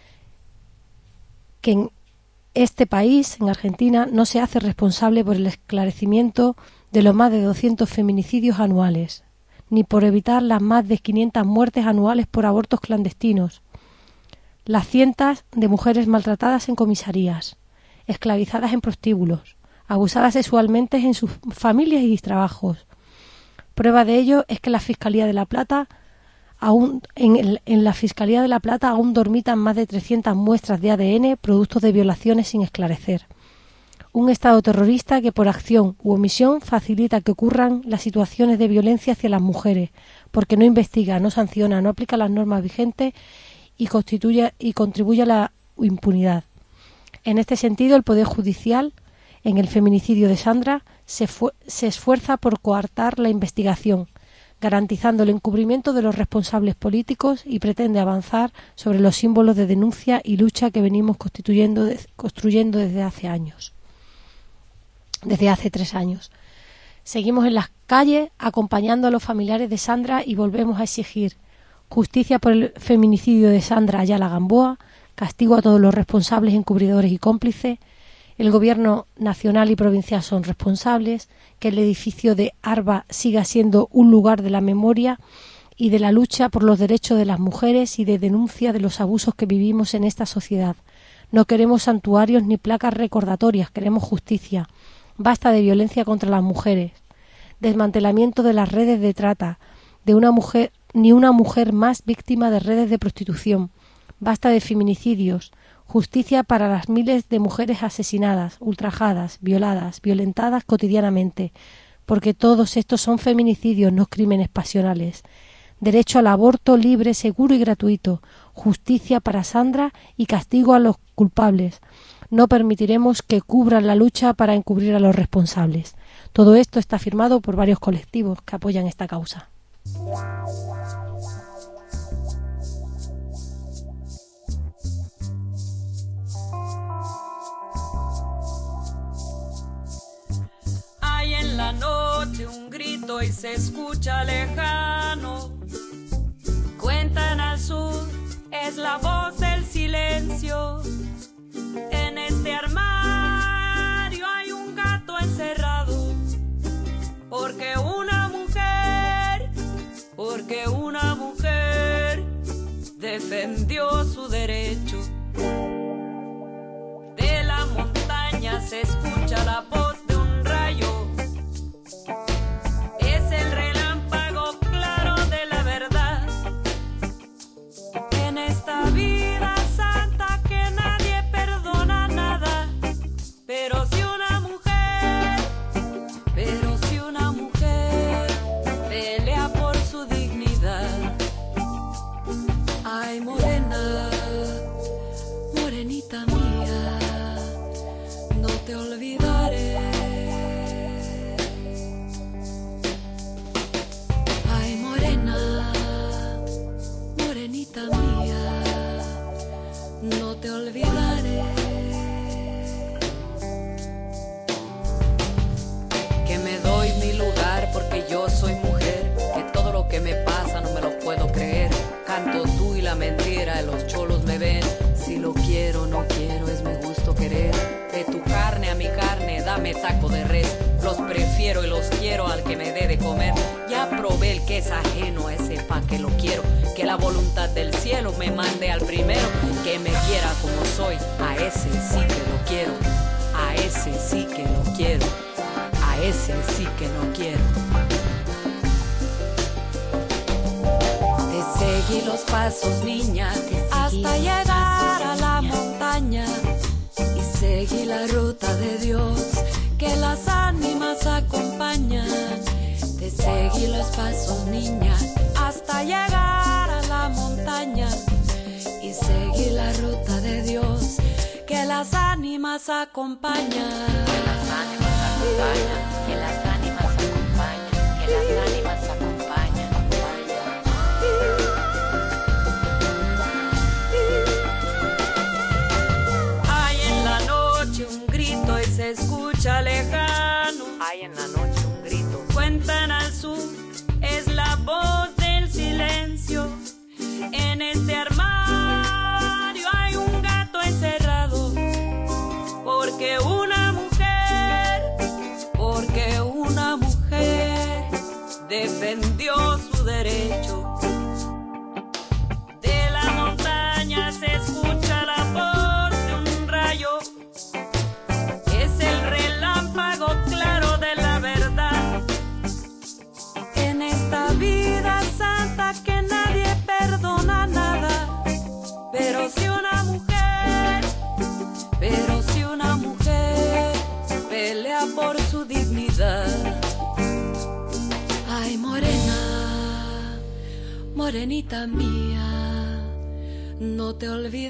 que en este país, en Argentina, no se hace responsable por el esclarecimiento de los más de doscientos feminicidios anuales, ni por evitar las más de quinientas muertes anuales por abortos clandestinos, las cientos de mujeres maltratadas en comisarías, esclavizadas en prostíbulos, abusadas sexualmente en sus familias y trabajos. Prueba de ello es que la Fiscalía de La Plata aún en, el, en la Fiscalía de La Plata aún dormitan más de trescientas muestras de A D N productos de violaciones sin esclarecer. Un Estado terrorista que por acción u omisión facilita que ocurran las situaciones de violencia hacia las mujeres, porque no investiga, no sanciona, no aplica las normas vigentes y constituye y contribuye a la impunidad. En este sentido, el Poder Judicial, en el feminicidio de Sandra, se, fu- se esfuerza por coartar la investigación, garantizando el encubrimiento de los responsables políticos y pretende avanzar sobre los símbolos de denuncia y lucha que venimos constituyendo de- construyendo desde hace años. Desde hace tres años. Seguimos en las calles acompañando a los familiares de Sandra y volvemos a exigir justicia por el feminicidio de Sandra Ayala Gamboa, castigo a todos los responsables, encubridores y cómplices. El gobierno nacional y provincial son responsables, que el edificio de Arba siga siendo un lugar de la memoria y de la lucha por los derechos de las mujeres y de denuncia de los abusos que vivimos en esta sociedad. No queremos santuarios ni placas recordatorias, queremos justicia. Basta de violencia contra las mujeres, desmantelamiento de las redes de trata, de una mujer, ni una mujer más víctima de redes de prostitución. Basta de feminicidios, justicia para las miles de mujeres asesinadas, ultrajadas, violadas, violentadas cotidianamente, porque todos estos son feminicidios, no crímenes pasionales. Derecho al aborto libre, seguro y gratuito, justicia para Sandra y castigo a los culpables. No permitiremos que cubran la lucha para encubrir a los responsables. Todo esto está firmado por varios colectivos que apoyan esta causa. Hay en la noche un grito y se escucha lejano. Cuentan al sur, es la voz del silencio. En este armario hay un gato encerrado, porque una mujer, porque una mujer defendió su derecho. De la montaña se escucha la voz de un rayo, es el relámpago claro de la verdad. En esta vida santa que nadie perdona nada, pero si una mujer, pero si una mujer pelea por su dignidad. Ay, morena, morenita mía, no te olvidaré. Ay, morena, morenita mía, no te olvidaré. Que me doy mi lugar porque yo soy mujer, que todo lo que me pasa no me lo puedo creer. Canto tú y la mentira, los cholos me ven. Si lo quiero, no quiero, es mi gusto querer. De tu carne a mi carne, dame taco de res. Los prefiero quiero y los quiero al que me dé de comer. Ya probé el que es ajeno a ese pa' que lo quiero. Que la voluntad del cielo me mande al primero. Que me quiera como soy, a ese sí que lo quiero. A ese sí que lo quiero. A ese sí que lo quiero. Te seguí los pasos, niña, hasta llegar a la montaña. Y seguí la ruta de Dios que las ánimas acompañan. Te seguí los pasos, niña, hasta llegar a la montaña. Y seguí la ruta de Dios que las ánimas acompañan. Que las ánimas acompañan, que las ánimas acompañan, que las ánimas acompañan. Hay en la noche un grito y se escucha lejano. Hay en la noche un grito. Cuentan al sur, es la voz del silencio. En este armario hay un gato encerrado. Porque una mujer, porque una mujer defendió su derecho. De la montaña se escucha la voz de un rayo. Es el relámpago claro de la verdad. En esta vida santa que nadie perdona nada. Pero si una mujer, pero si una mujer pelea por su dignidad. Ay, morena, morenita mía, no te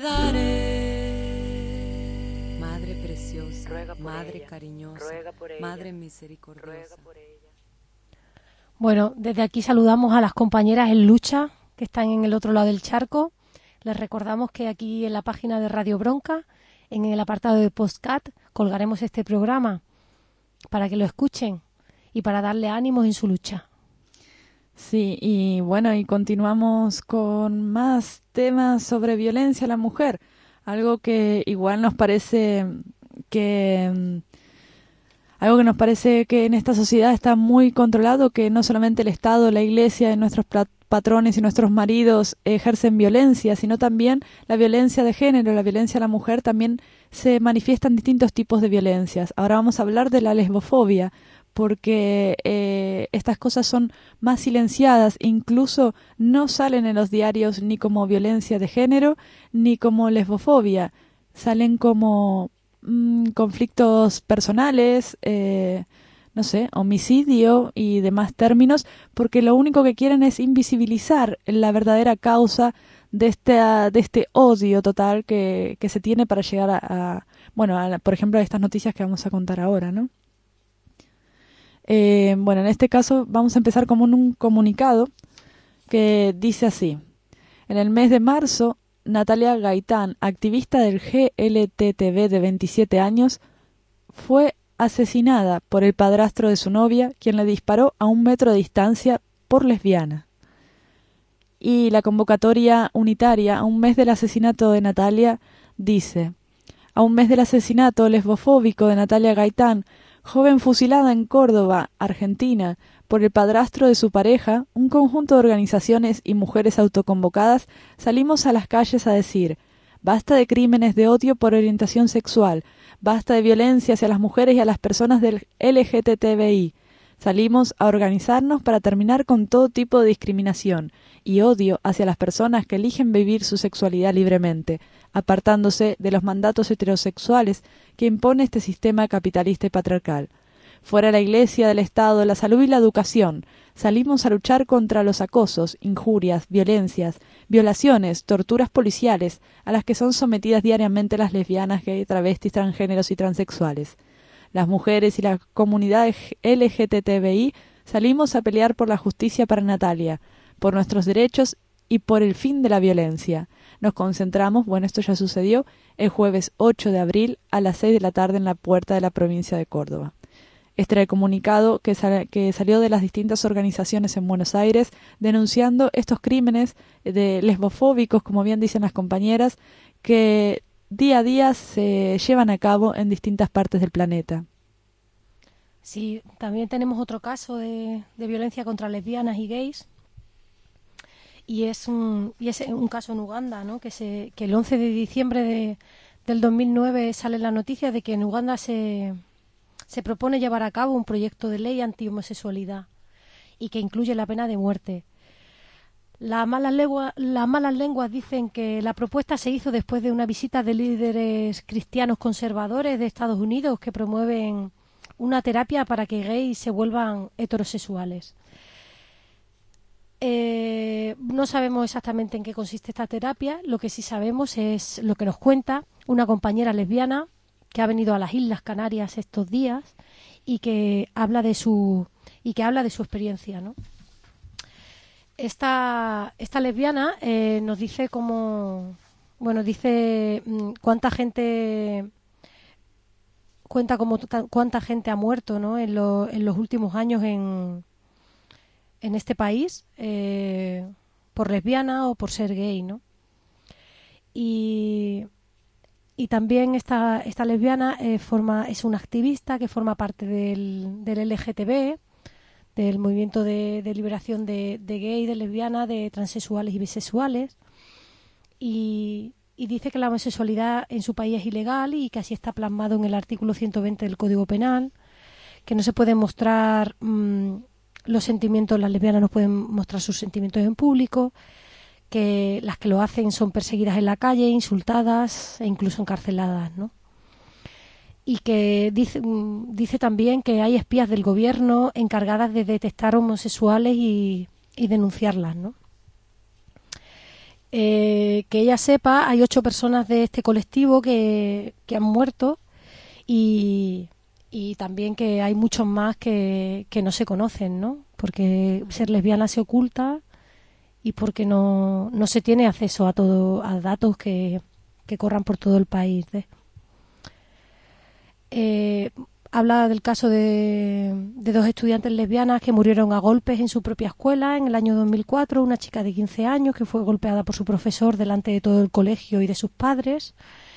olvidaré. Madre preciosa, madre cariñosa, madre misericordiosa. Bueno, desde aquí saludamos a las compañeras en lucha que están en el otro lado del charco. Les recordamos que aquí en la página de Radio Bronca, en el apartado de Postcat, colgaremos este programa para que lo escuchen y para darle ánimos en su lucha. Sí, y bueno, y continuamos con más temas sobre violencia a la mujer, algo que igual nos parece que algo que nos parece que en esta sociedad está muy controlado, que no solamente el Estado, la Iglesia y nuestros patrones y nuestros maridos ejercen violencia, sino también la violencia de género, la violencia a la mujer también se manifiestan distintos tipos de violencias. Ahora vamos a hablar de la lesbofobia, porque eh, estas cosas son más silenciadas, incluso no salen en los diarios ni como violencia de género ni como lesbofobia, salen como mmm, conflictos personales, eh, no sé, homicidio y demás términos, porque lo único que quieren es invisibilizar la verdadera causa de este, de este odio total que, que se tiene para llegar a, a bueno, a, por ejemplo, a estas noticias que vamos a contar ahora, ¿no? Eh, bueno, en este caso vamos a empezar con un comunicado que dice así. En el mes de marzo, Natalia Gaitán, activista del G L T T B de veintisiete años, fue asesinada por el padrastro de su novia, quien le disparó a un metro de distancia por lesbiana. Y la convocatoria unitaria a un mes del asesinato de Natalia dice: a un mes del asesinato lesbofóbico de Natalia Gaitán, joven fusilada en Córdoba, Argentina, por el padrastro de su pareja, un conjunto de organizaciones y mujeres autoconvocadas salimos a las calles a decir: basta de crímenes de odio por orientación sexual, basta de violencia hacia las mujeres y a las personas del L G T B I. Salimos a organizarnos para terminar con todo tipo de discriminación y odio hacia las personas que eligen vivir su sexualidad libremente, apartándose de los mandatos heterosexuales que impone este sistema capitalista y patriarcal. Fuera la Iglesia, del Estado, la salud y la educación, salimos a luchar contra los acosos, injurias, violencias, violaciones, torturas policiales a las que son sometidas diariamente las lesbianas, gays, travestis, transgéneros y transexuales. Las mujeres y la comunidad L G T B I salimos a pelear por la justicia para Natalia, por nuestros derechos y por el fin de la violencia. Nos concentramos, bueno, esto ya sucedió, el jueves ocho de abril a las seis de la tarde en la puerta de la provincia de Córdoba. Este era el comunicado que, sal- que salió de las distintas organizaciones en Buenos Aires denunciando estos crímenes de lesbofóbicos, como bien dicen las compañeras, que día a día se llevan a cabo en distintas partes del planeta. Sí, también tenemos otro caso de, de violencia contra lesbianas y gays. Y es un, y es un caso en Uganda, ¿no? Que, se, que el once de diciembre de, del dos mil nueve sale la noticia de que en Uganda se, se propone llevar a cabo un proyecto de ley anti-homosexualidad y que incluye la pena de muerte. Las malas, lengua, las malas lenguas dicen que la propuesta se hizo después de una visita de líderes cristianos conservadores de Estados Unidos que promueven una terapia para que gays se vuelvan heterosexuales. Eh, no sabemos exactamente en qué consiste esta terapia. Lo que sí sabemos es lo que nos cuenta una compañera lesbiana que ha venido a las Islas Canarias estos días y que habla de su y que habla de su experiencia, ¿no? Esta esta lesbiana eh, nos dice cómo, bueno, dice mmm, cuánta gente cuenta como cuánta gente ha muerto, ¿no? En, lo, en los últimos años en en este país eh, por lesbiana o por ser gay, ¿no? Y, y también esta, esta lesbiana eh, forma, es una activista que forma parte del, del L G T B, del movimiento de, de liberación de, de gay, de lesbiana, de transexuales y bisexuales, y, y dice que la homosexualidad en su país es ilegal y que así está plasmado en el artículo ciento veinte del Código Penal, que no se pueden mostrar mmm, los sentimientos, las lesbianas no pueden mostrar sus sentimientos en público, que las que lo hacen son perseguidas en la calle, insultadas e incluso encarceladas, ¿no? Y que dice, dice también que hay espías del gobierno encargadas de detectar homosexuales y, y denunciarlas, ¿no? Eh, que ella sepa, hay ocho personas de este colectivo que, que han muerto y... y también que hay muchos más que, que no se conocen, ¿no? Porque ser lesbiana se oculta y porque no, no se tiene acceso a todo, a datos que, que corran por todo el país. ¿eh? Eh, habla del caso de, de dos estudiantes lesbianas que murieron a golpes en su propia escuela en el año dos mil cuatro, una chica de quince años que fue golpeada por su profesor delante de todo el colegio y de sus padres,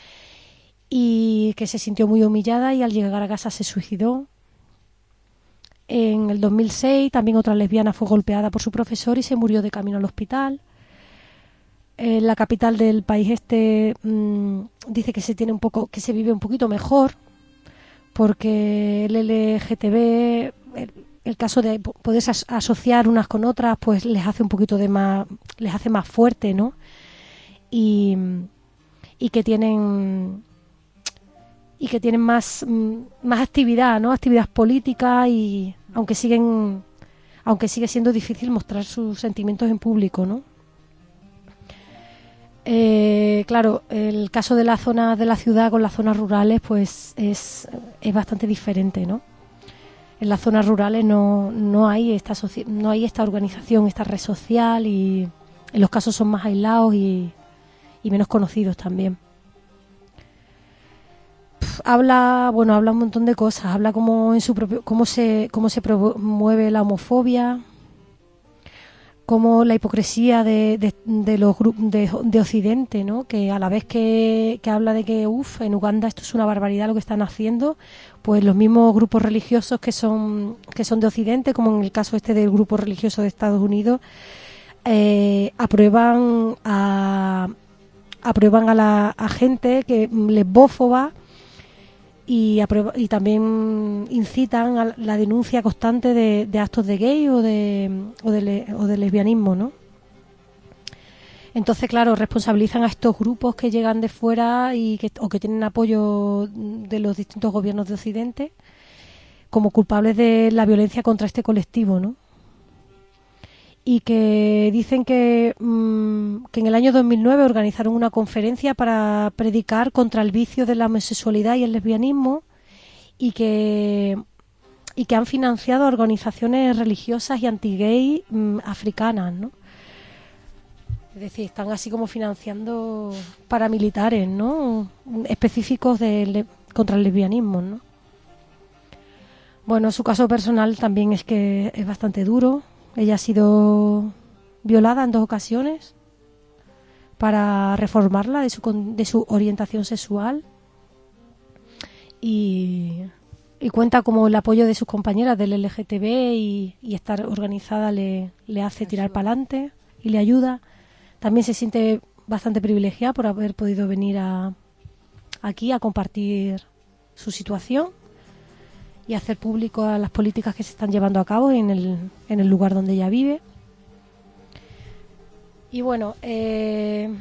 y que se sintió muy humillada y al llegar a casa se suicidó. En el dos mil seis también otra lesbiana fue golpeada por su profesor y se murió de camino al hospital. En la capital del país este mmm, dice que se tiene un poco, que se vive un poquito mejor porque el L G T B, el, el caso de poder as- asociar unas con otras, pues les hace un poquito de más, les hace más fuerte, ¿no? Y, y que tienen y que tienen más, más actividad, ¿no? Actividad política, y aunque siguen aunque sigue siendo difícil mostrar sus sentimientos en público, ¿no? Eh, claro, el caso de la zona de la ciudad con las zonas rurales pues es, es bastante diferente, ¿no? En las zonas rurales no, no hay esta soci- no hay esta organización, esta red social, y en los casos son más aislados y, y menos conocidos también. Habla, bueno, habla un montón de cosas, habla cómo en su propio, cómo se, cómo se promueve la homofobia, cómo la hipocresía de, de, de los grupos de, de Occidente, ¿no? Que a la vez que, que habla de que, uff, en Uganda esto es una barbaridad lo que están haciendo, pues los mismos grupos religiosos que son, que son de Occidente, como en el caso este del grupo religioso de Estados Unidos, eh, aprueban a, aprueban a la a gente que lesbófoba, y, aprueba, y también incitan a la denuncia constante de, de actos de gay o de, o de, le, o de lesbianismo, ¿no? Entonces, claro, responsabilizan a estos grupos que llegan de fuera y que, o que tienen apoyo de los distintos gobiernos de Occidente como culpables de la violencia contra este colectivo, ¿no? Y que dicen que, mmm, que en el año dos mil nueve organizaron una conferencia para predicar contra el vicio de la homosexualidad y el lesbianismo, y que, y que han financiado organizaciones religiosas y anti-gay mmm, africanas, ¿no? Es decir, están así como financiando paramilitares, ¿no? Específicos de le- contra el lesbianismo, ¿no? Bueno, su caso personal también es que es bastante duro. Ella ha sido violada en dos ocasiones para reformarla de su, de su orientación sexual, y, y cuenta como el apoyo de sus compañeras del L G T B y, y estar organizada le, le hace tirar para adelante y le ayuda. También se siente bastante privilegiada por haber podido venir a, aquí a compartir su situación y hacer público a las políticas que se están llevando a cabo en el, en el lugar donde ella vive. Y bueno, eh,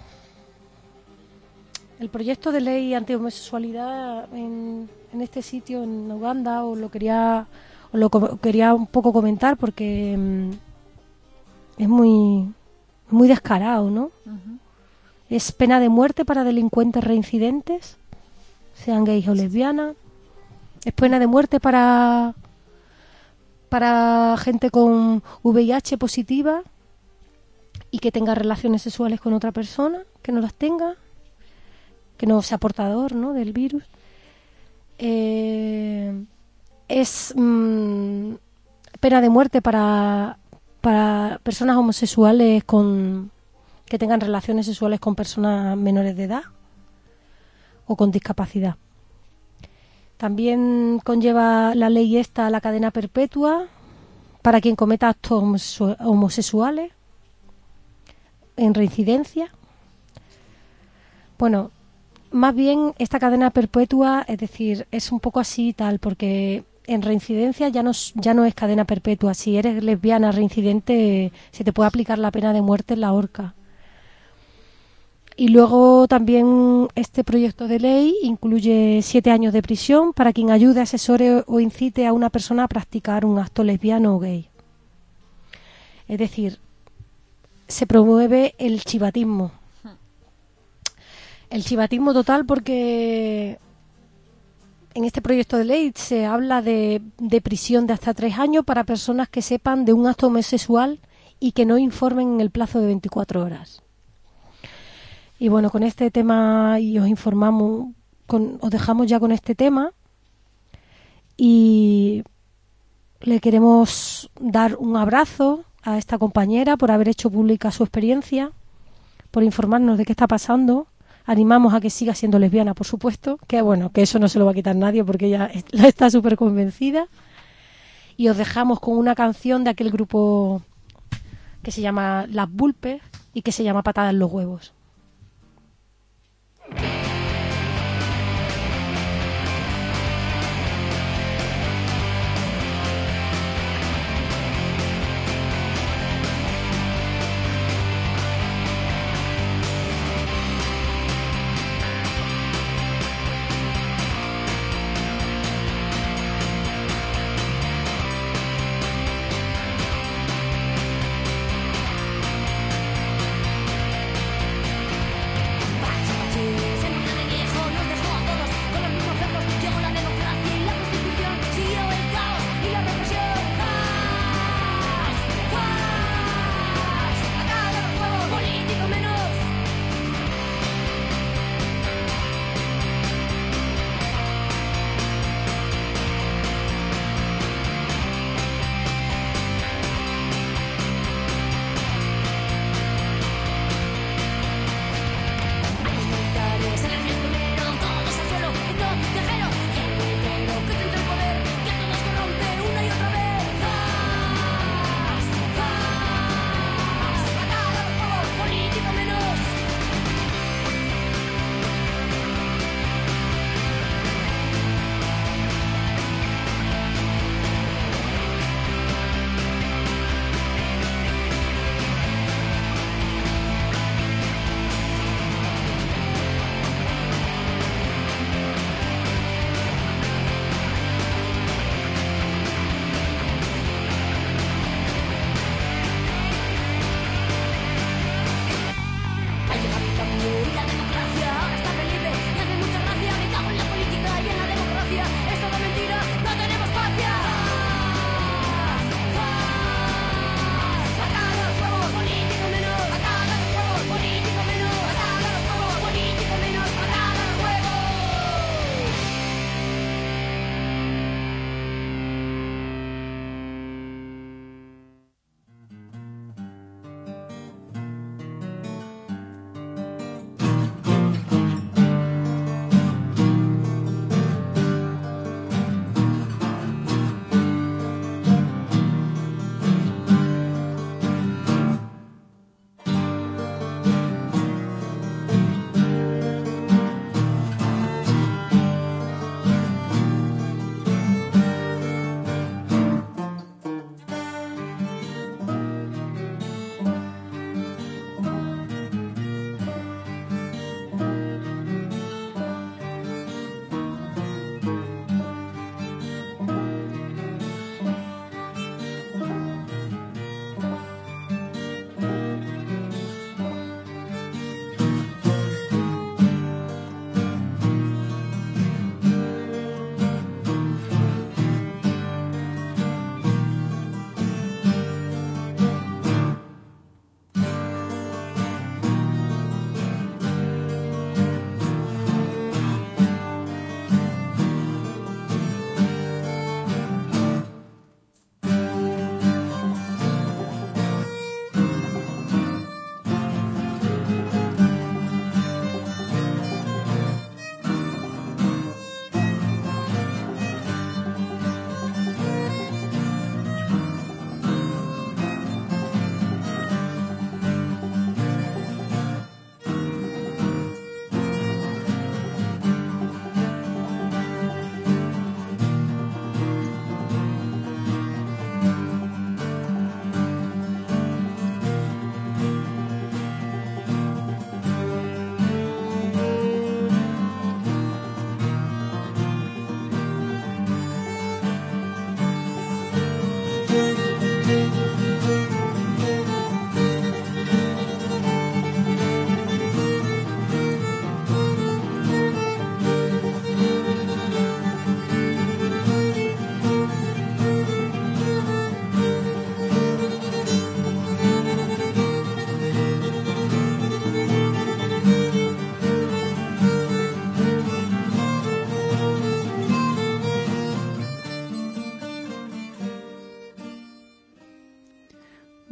el proyecto de ley anti-homosexualidad en, en este sitio, en Uganda, os lo quería, os lo co- quería un poco comentar porque mm, es muy, muy descarado, ¿no? Ujú. Es pena de muerte para delincuentes reincidentes, sean gays o lesbianas. Es pena de muerte para, para gente con V I H positiva y que tenga relaciones sexuales con otra persona, que no las tenga, que no sea portador, ¿no?, del virus. Eh, es mm, pena de muerte para, para personas homosexuales con que tengan relaciones sexuales con personas menores de edad o con discapacidad. También conlleva la ley esta la cadena perpetua para quien cometa actos homosexu- homosexuales en reincidencia. Bueno, más bien esta cadena perpetua, es decir, es un poco así y tal, porque en reincidencia ya no, es- ya no es cadena perpetua. Si eres lesbiana reincidente, se te puede aplicar la pena de muerte en la horca. Y luego también este proyecto de ley incluye siete años de prisión para quien ayude, asesore o incite a una persona a practicar un acto lesbiano o gay. Es decir, se promueve el chivatismo. El chivatismo total porque en este proyecto de ley se habla de, de prisión de hasta tres años para personas que sepan de un acto homosexual y que no informen en el plazo de veinticuatro horas. Y bueno, con este tema y os informamos, con, os dejamos ya con este tema y le queremos dar un abrazo a esta compañera por haber hecho pública su experiencia, por informarnos de qué está pasando. Animamos a que siga siendo lesbiana, por supuesto, que bueno, que eso no se lo va a quitar nadie porque ella está súper convencida. Y os dejamos con una canción de aquel grupo que se llama Las Vulpes y que se llama Patada en los huevos. Thank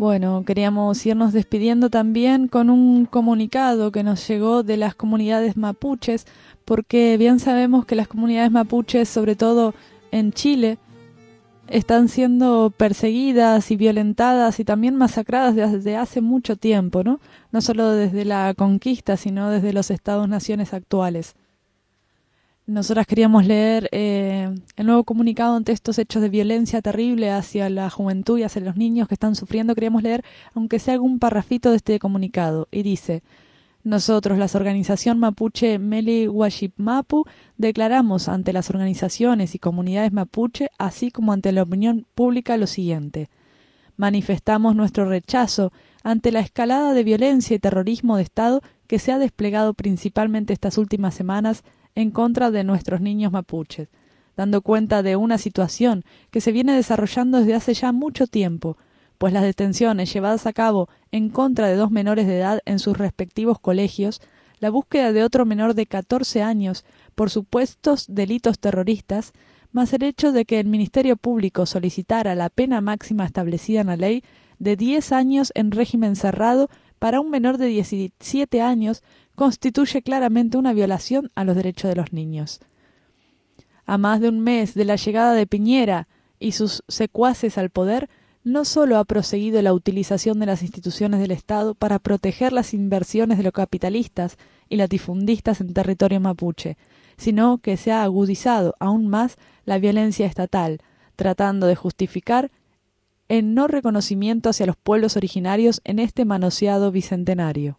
Bueno, queríamos irnos despidiendo también con un comunicado que nos llegó de las comunidades mapuches, porque bien sabemos que las comunidades mapuches, sobre todo en Chile, están siendo perseguidas y violentadas y también masacradas desde hace mucho tiempo, ¿no? No solo desde la conquista, sino desde los estados-naciones actuales. Nosotras queríamos leer eh, el nuevo comunicado ante estos hechos de violencia terrible hacia la juventud y hacia los niños que están sufriendo. Queríamos leer, aunque sea algún parrafito de este comunicado, y dice: nosotros, la organización mapuche Meli Huashipmapu, declaramos ante las organizaciones y comunidades mapuche, así como ante la opinión pública, lo siguiente. Manifestamos nuestro rechazo ante la escalada de violencia y terrorismo de Estado que se ha desplegado principalmente estas últimas semanas en contra de nuestros niños mapuches, dando cuenta de una situación que se viene desarrollando desde hace ya mucho tiempo, pues las detenciones llevadas a cabo en contra de dos menores de edad en sus respectivos colegios, la búsqueda de otro menor de catorce años por supuestos delitos terroristas, más el hecho de que el Ministerio Público solicitara la pena máxima establecida en la ley de diez años en régimen cerrado para un menor de diecisiete años, constituye claramente una violación a los derechos de los niños. A más de un mes de la llegada de Piñera y sus secuaces al poder, no solo ha proseguido la utilización de las instituciones del Estado para proteger las inversiones de los capitalistas y latifundistas en territorio mapuche, sino que se ha agudizado aún más la violencia estatal, tratando de justificar el no reconocimiento hacia los pueblos originarios en este manoseado bicentenario.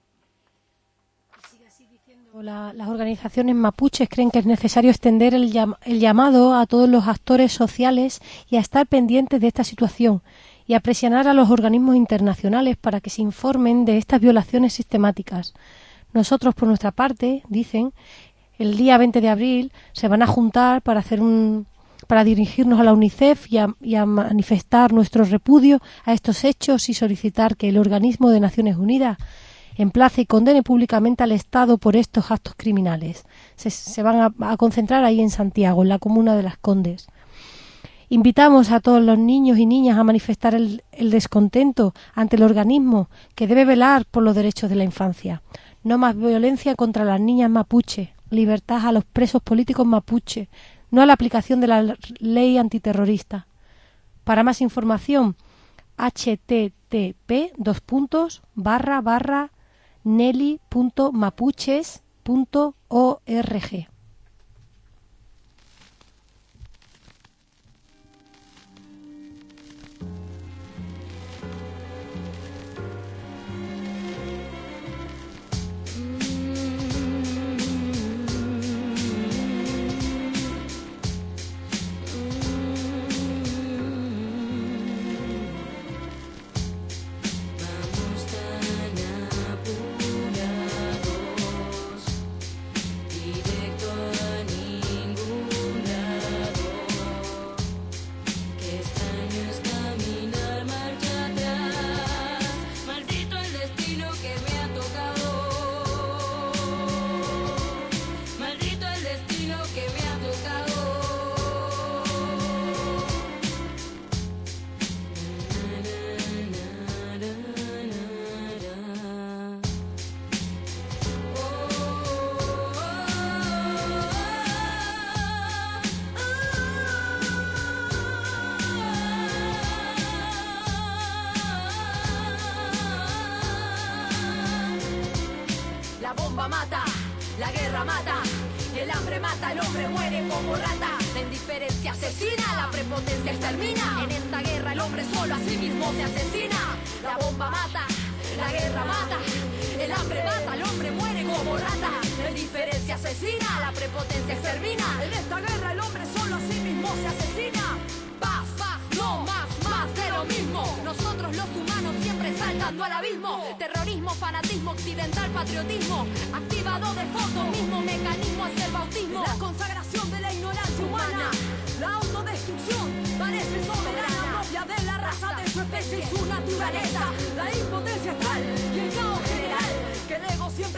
La, las organizaciones mapuches creen que es necesario extender el, llam, el llamado a todos los actores sociales y a estar pendientes de esta situación y a presionar a los organismos internacionales para que se informen de estas violaciones sistemáticas. Nosotros, por nuestra parte, dicen, el día veinte de abril se van a juntar para hacer un para dirigirnos a la UNICEF y a, y a manifestar nuestro repudio a estos hechos y solicitar que el organismo de Naciones Unidas emplace y condene públicamente al Estado por estos actos criminales. Se, se van a, a concentrar ahí en Santiago, en la comuna de Las Condes. Invitamos a todos los niños y niñas a manifestar el, el descontento ante el organismo que debe velar por los derechos de la infancia. No más violencia contra las niñas mapuche, libertad a los presos políticos mapuche, no a la aplicación de la ley antiterrorista. Para más información, http dos puntos barra barra nelly punto mapuches punto org. Mata, la guerra mata, el hambre mata, el hombre muere como rata. La indiferencia asesina, la prepotencia extermina. En esta guerra el hombre solo a sí mismo se asesina. La bomba mata, la guerra mata, el hambre mata, el hombre muere como rata. La indiferencia asesina, la prepotencia extermina. En esta guerra el hombre solo a sí mismo se asesina. Paz, paz, no más, más de lo mismo. Nosotros los humanos siempre saltando al abismo. Terrorismo, fanatismo, occidental, patriotismo. Activado de fondo, mismo mecanismo es el bautismo. La consagración de la ignorancia humana. La autodestrucción parece soberana, propia de la raza, de su especie y su naturaleza. La impotencia tal y el caos general. Que el ego siempre ciego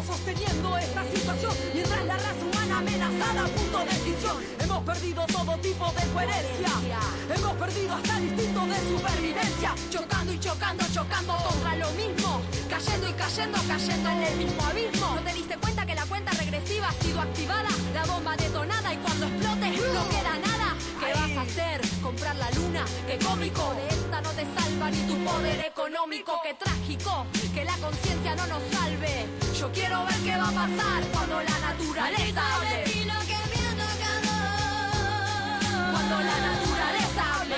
seguimos sosteniendo esta situación mientras la raza humana amenazada a punto de extinción. Hemos perdido todo tipo de coherencia, hemos perdido hasta el instinto de supervivencia, chocando y chocando, chocando contra lo mismo, cayendo y cayendo, cayendo en el mismo abismo. ¿No te diste cuenta que la cuenta regresiva ha sido activada? La bomba detonada y cuando explote no queda nada. ¿Qué vas a hacer? ¿Comprar la luna? ¡Qué cómico! De esta no te salva ni tu poder económico. ¡Qué trágico! Que la conciencia no nos salve. Yo quiero ver qué va a pasar cuando la naturaleza hable. Cuando la naturaleza hable.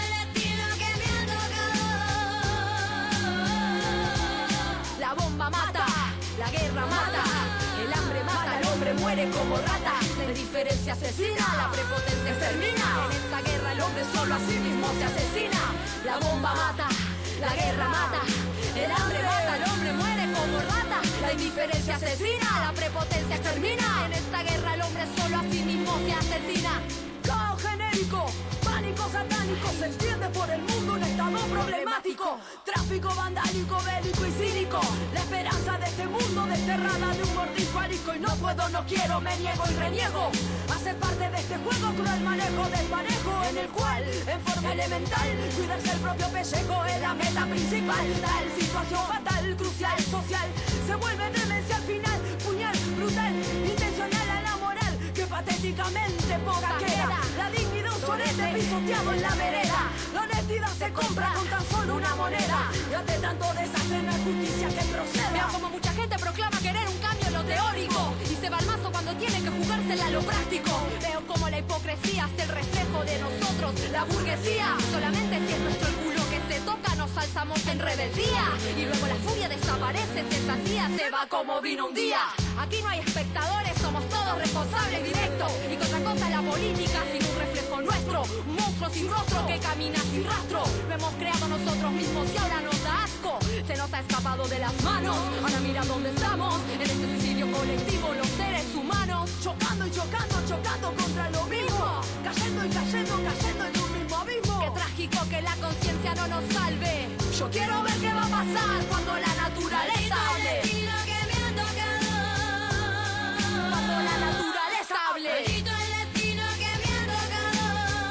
La bomba mata, la guerra mata, el hambre mata, el hombre muere como rata. La indiferencia asesina, la prepotencia extermina. En esta guerra el hombre solo a sí mismo se asesina. La bomba mata, la guerra mata, el hambre mata, el hombre muere como rata. La indiferencia asesina, la prepotencia extermina. En esta guerra el hombre solo a sí mismo se asesina. Caos genérico, pánico satánico se extiende por el mundo, un estado problemático. Tráfico vandálico, bélico y cínico. La esperanza de este mundo desterrada de un mordisco arisco. Y no puedo, no quiero, me niego y reniego a ser parte de este juego cruel manejo desparejo, en el cual, en forma elemental, cuidarse el propio pellejo es la meta principal. Tal situación fatal, crucial, social, se vuelve demencia al final, puñal, brutal, intencional a la moral, que patéticamente poca queda. La dignidad un sorete pisoteado en la vereda. La honestidad se compra con tan solo una moneda. Y ante tanto desastre no hay justicia que proceda. Veo como mucha gente proclama querer un cambio en lo teórico y se va al mazo cuando tiene que jugársela a lo práctico. Veo como la hipocresía es el reflejo de nosotros, la burguesía. Solamente si es nuestro el culo que se toca nos alzamos en rebeldía. Y luego la furia desaparece, se sacía, se va como vino un día. Aquí no hay espectadores, somos todos responsables directos. Y que otra cosa es la política sin un reflejo nuestro. Un monstruo sin rostro que camina sin rastro. Lo hemos creado nosotros mismos y ahora nos da asco. Se nos ha escapado de las manos. Ahora mira dónde estamos, en este suicidio colectivo los seres humanos. Chocando y chocando, chocando contra lo mismo. Cayendo y cayendo, cayendo en un mismo abismo. Qué trágico que la conciencia no nos salve. Yo quiero ver qué va a pasar cuando la naturaleza hable. Cuando la naturaleza hable. Maldito el destino que me ha tocado.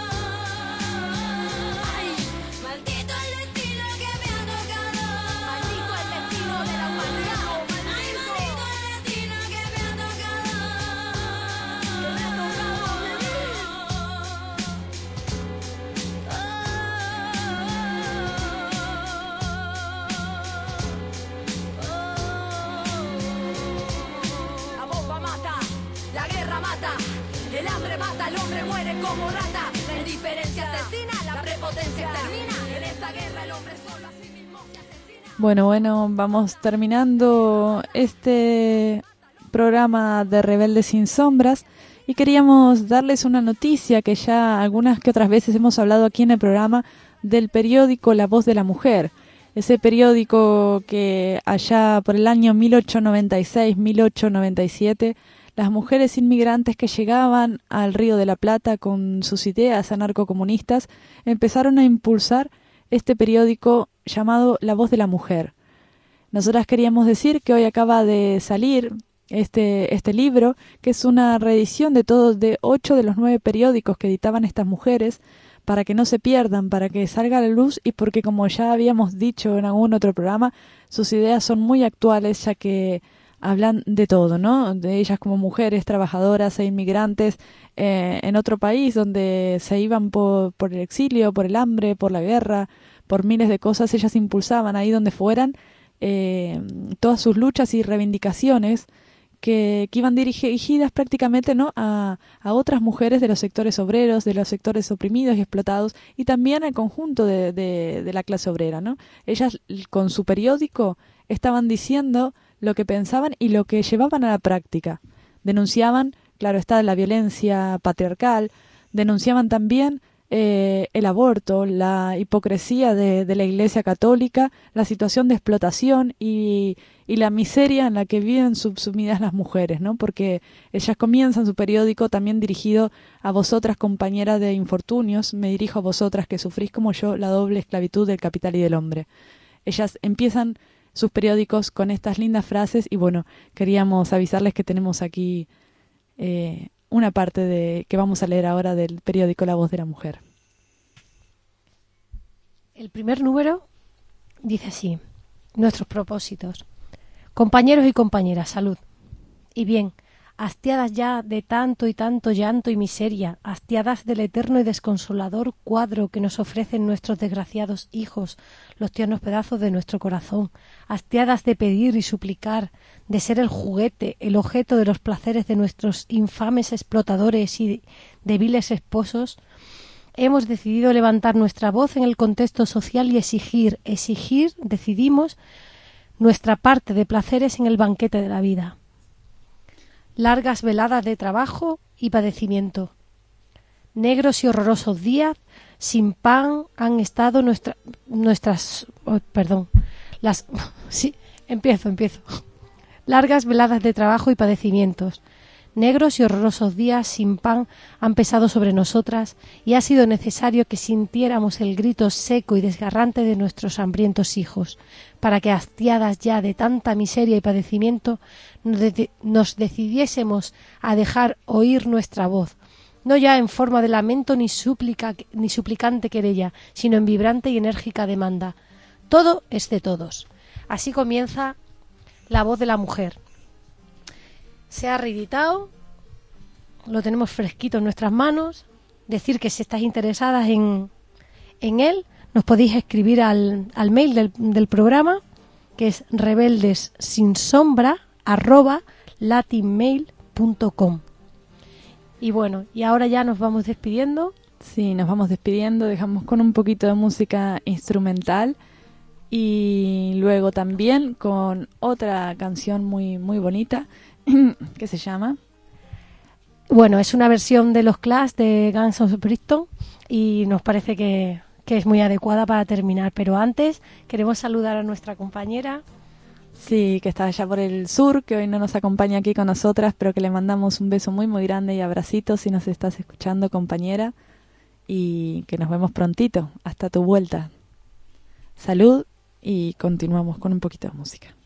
Ay, maldito el destino que me ha tocado. Maldito el destino de la humanidad. Ay, maldito el destino que me ha tocado. Que me ha tocado vivir. La bomba mata, la guerra mata, el hambre mata, el hombre muere como rata. La indiferencia asesina, la prepotencia termina. En esta guerra el hombre solo a sí mismo se asesina. Bueno, bueno, vamos terminando este programa de Rebeldes sin Sombras y queríamos darles una noticia que ya algunas que otras veces hemos hablado aquí en el programa del periódico La Voz de la Mujer. Ese periódico que allá por el año mil ochocientos noventa y seis, mil ochocientos noventa y siete, las mujeres inmigrantes que llegaban al Río de la Plata con sus ideas anarcocomunistas empezaron a impulsar este periódico llamado La Voz de la Mujer. Nosotras queríamos decir que hoy acaba de salir este, este libro, que es una reedición de todos, de ocho de los nueve periódicos que editaban estas mujeres, para que no se pierdan, para que salga a la luz y porque, como ya habíamos dicho en algún otro programa, sus ideas son muy actuales, ya que hablan de todo, ¿no? De ellas como mujeres trabajadoras e inmigrantes eh, en otro país donde se iban por, por el exilio, por el hambre, por la guerra, por miles de cosas. Ellas impulsaban ahí donde fueran eh, todas sus luchas y reivindicaciones que, que iban dirigidas prácticamente, ¿no?, a, a otras mujeres de los sectores obreros, de los sectores oprimidos y explotados, y también al conjunto de, de, de la clase obrera, ¿no? Ellas con su periódico estaban diciendo lo que pensaban y lo que llevaban a la práctica. Denunciaban, claro está, la violencia patriarcal, denunciaban también eh, el aborto, la hipocresía de, de la Iglesia Católica, la situación de explotación y, y la miseria en la que viven subsumidas las mujeres, ¿no? Porque ellas comienzan su periódico también dirigido a vosotras, compañeras de infortunios, me dirijo a vosotras que sufrís como yo la doble esclavitud del capital y del hombre. Ellas empiezan sus periódicos con estas lindas frases. Y bueno, queríamos avisarles que tenemos aquí eh, una parte de que vamos a leer ahora del periódico La Voz de la Mujer. El primer número dice así: nuestros propósitos. Compañeros y compañeras, salud. Y bien, hastiadas ya de tanto y tanto llanto y miseria, hastiadas del eterno y desconsolador cuadro que nos ofrecen nuestros desgraciados hijos, los tiernos pedazos de nuestro corazón, hastiadas de pedir y suplicar, de ser el juguete, el objeto de los placeres de nuestros infames explotadores y de viles esposos, hemos decidido levantar nuestra voz en el contexto social y exigir, exigir, decidimos, nuestra parte de placeres en el banquete de la vida. Largas veladas de trabajo y padecimiento. Negros y horrorosos días sin pan han estado nuestra, nuestras... Oh, perdón. Las... Sí, empiezo, empiezo. Largas veladas de trabajo y padecimientos. Negros y horrorosos días sin pan han pesado sobre nosotras y ha sido necesario que sintiéramos el grito seco y desgarrante de nuestros hambrientos hijos, para que, hastiadas ya de tanta miseria y padecimiento, nos, de- nos decidiésemos a dejar oír nuestra voz, no ya en forma de lamento ni súplica ni suplicante querella, sino en vibrante y enérgica demanda. Todo es de todos. Así comienza La Voz de la Mujer. Se ha reeditado, lo tenemos fresquito en nuestras manos. Decir que si estáis interesadas en, en él, nos podéis escribir al, al mail del, del programa, que es rebeldessinsombra arroba latinmail punto com. Y bueno, y ahora ya nos vamos despidiendo. Sí, nos vamos despidiendo, dejamos con un poquito de música instrumental y luego también con otra canción muy, muy bonita que se llama... Bueno, es una versión de los Clash de Guns of Brixton y nos parece que, que es muy adecuada para terminar. Pero antes queremos saludar a nuestra compañera. Sí, que está allá por el sur, que hoy no nos acompaña aquí con nosotras, pero que le mandamos un beso muy, muy grande y abracitos si nos estás escuchando, compañera. Y que nos vemos prontito. Hasta tu vuelta. Salud y continuamos con un poquito de música.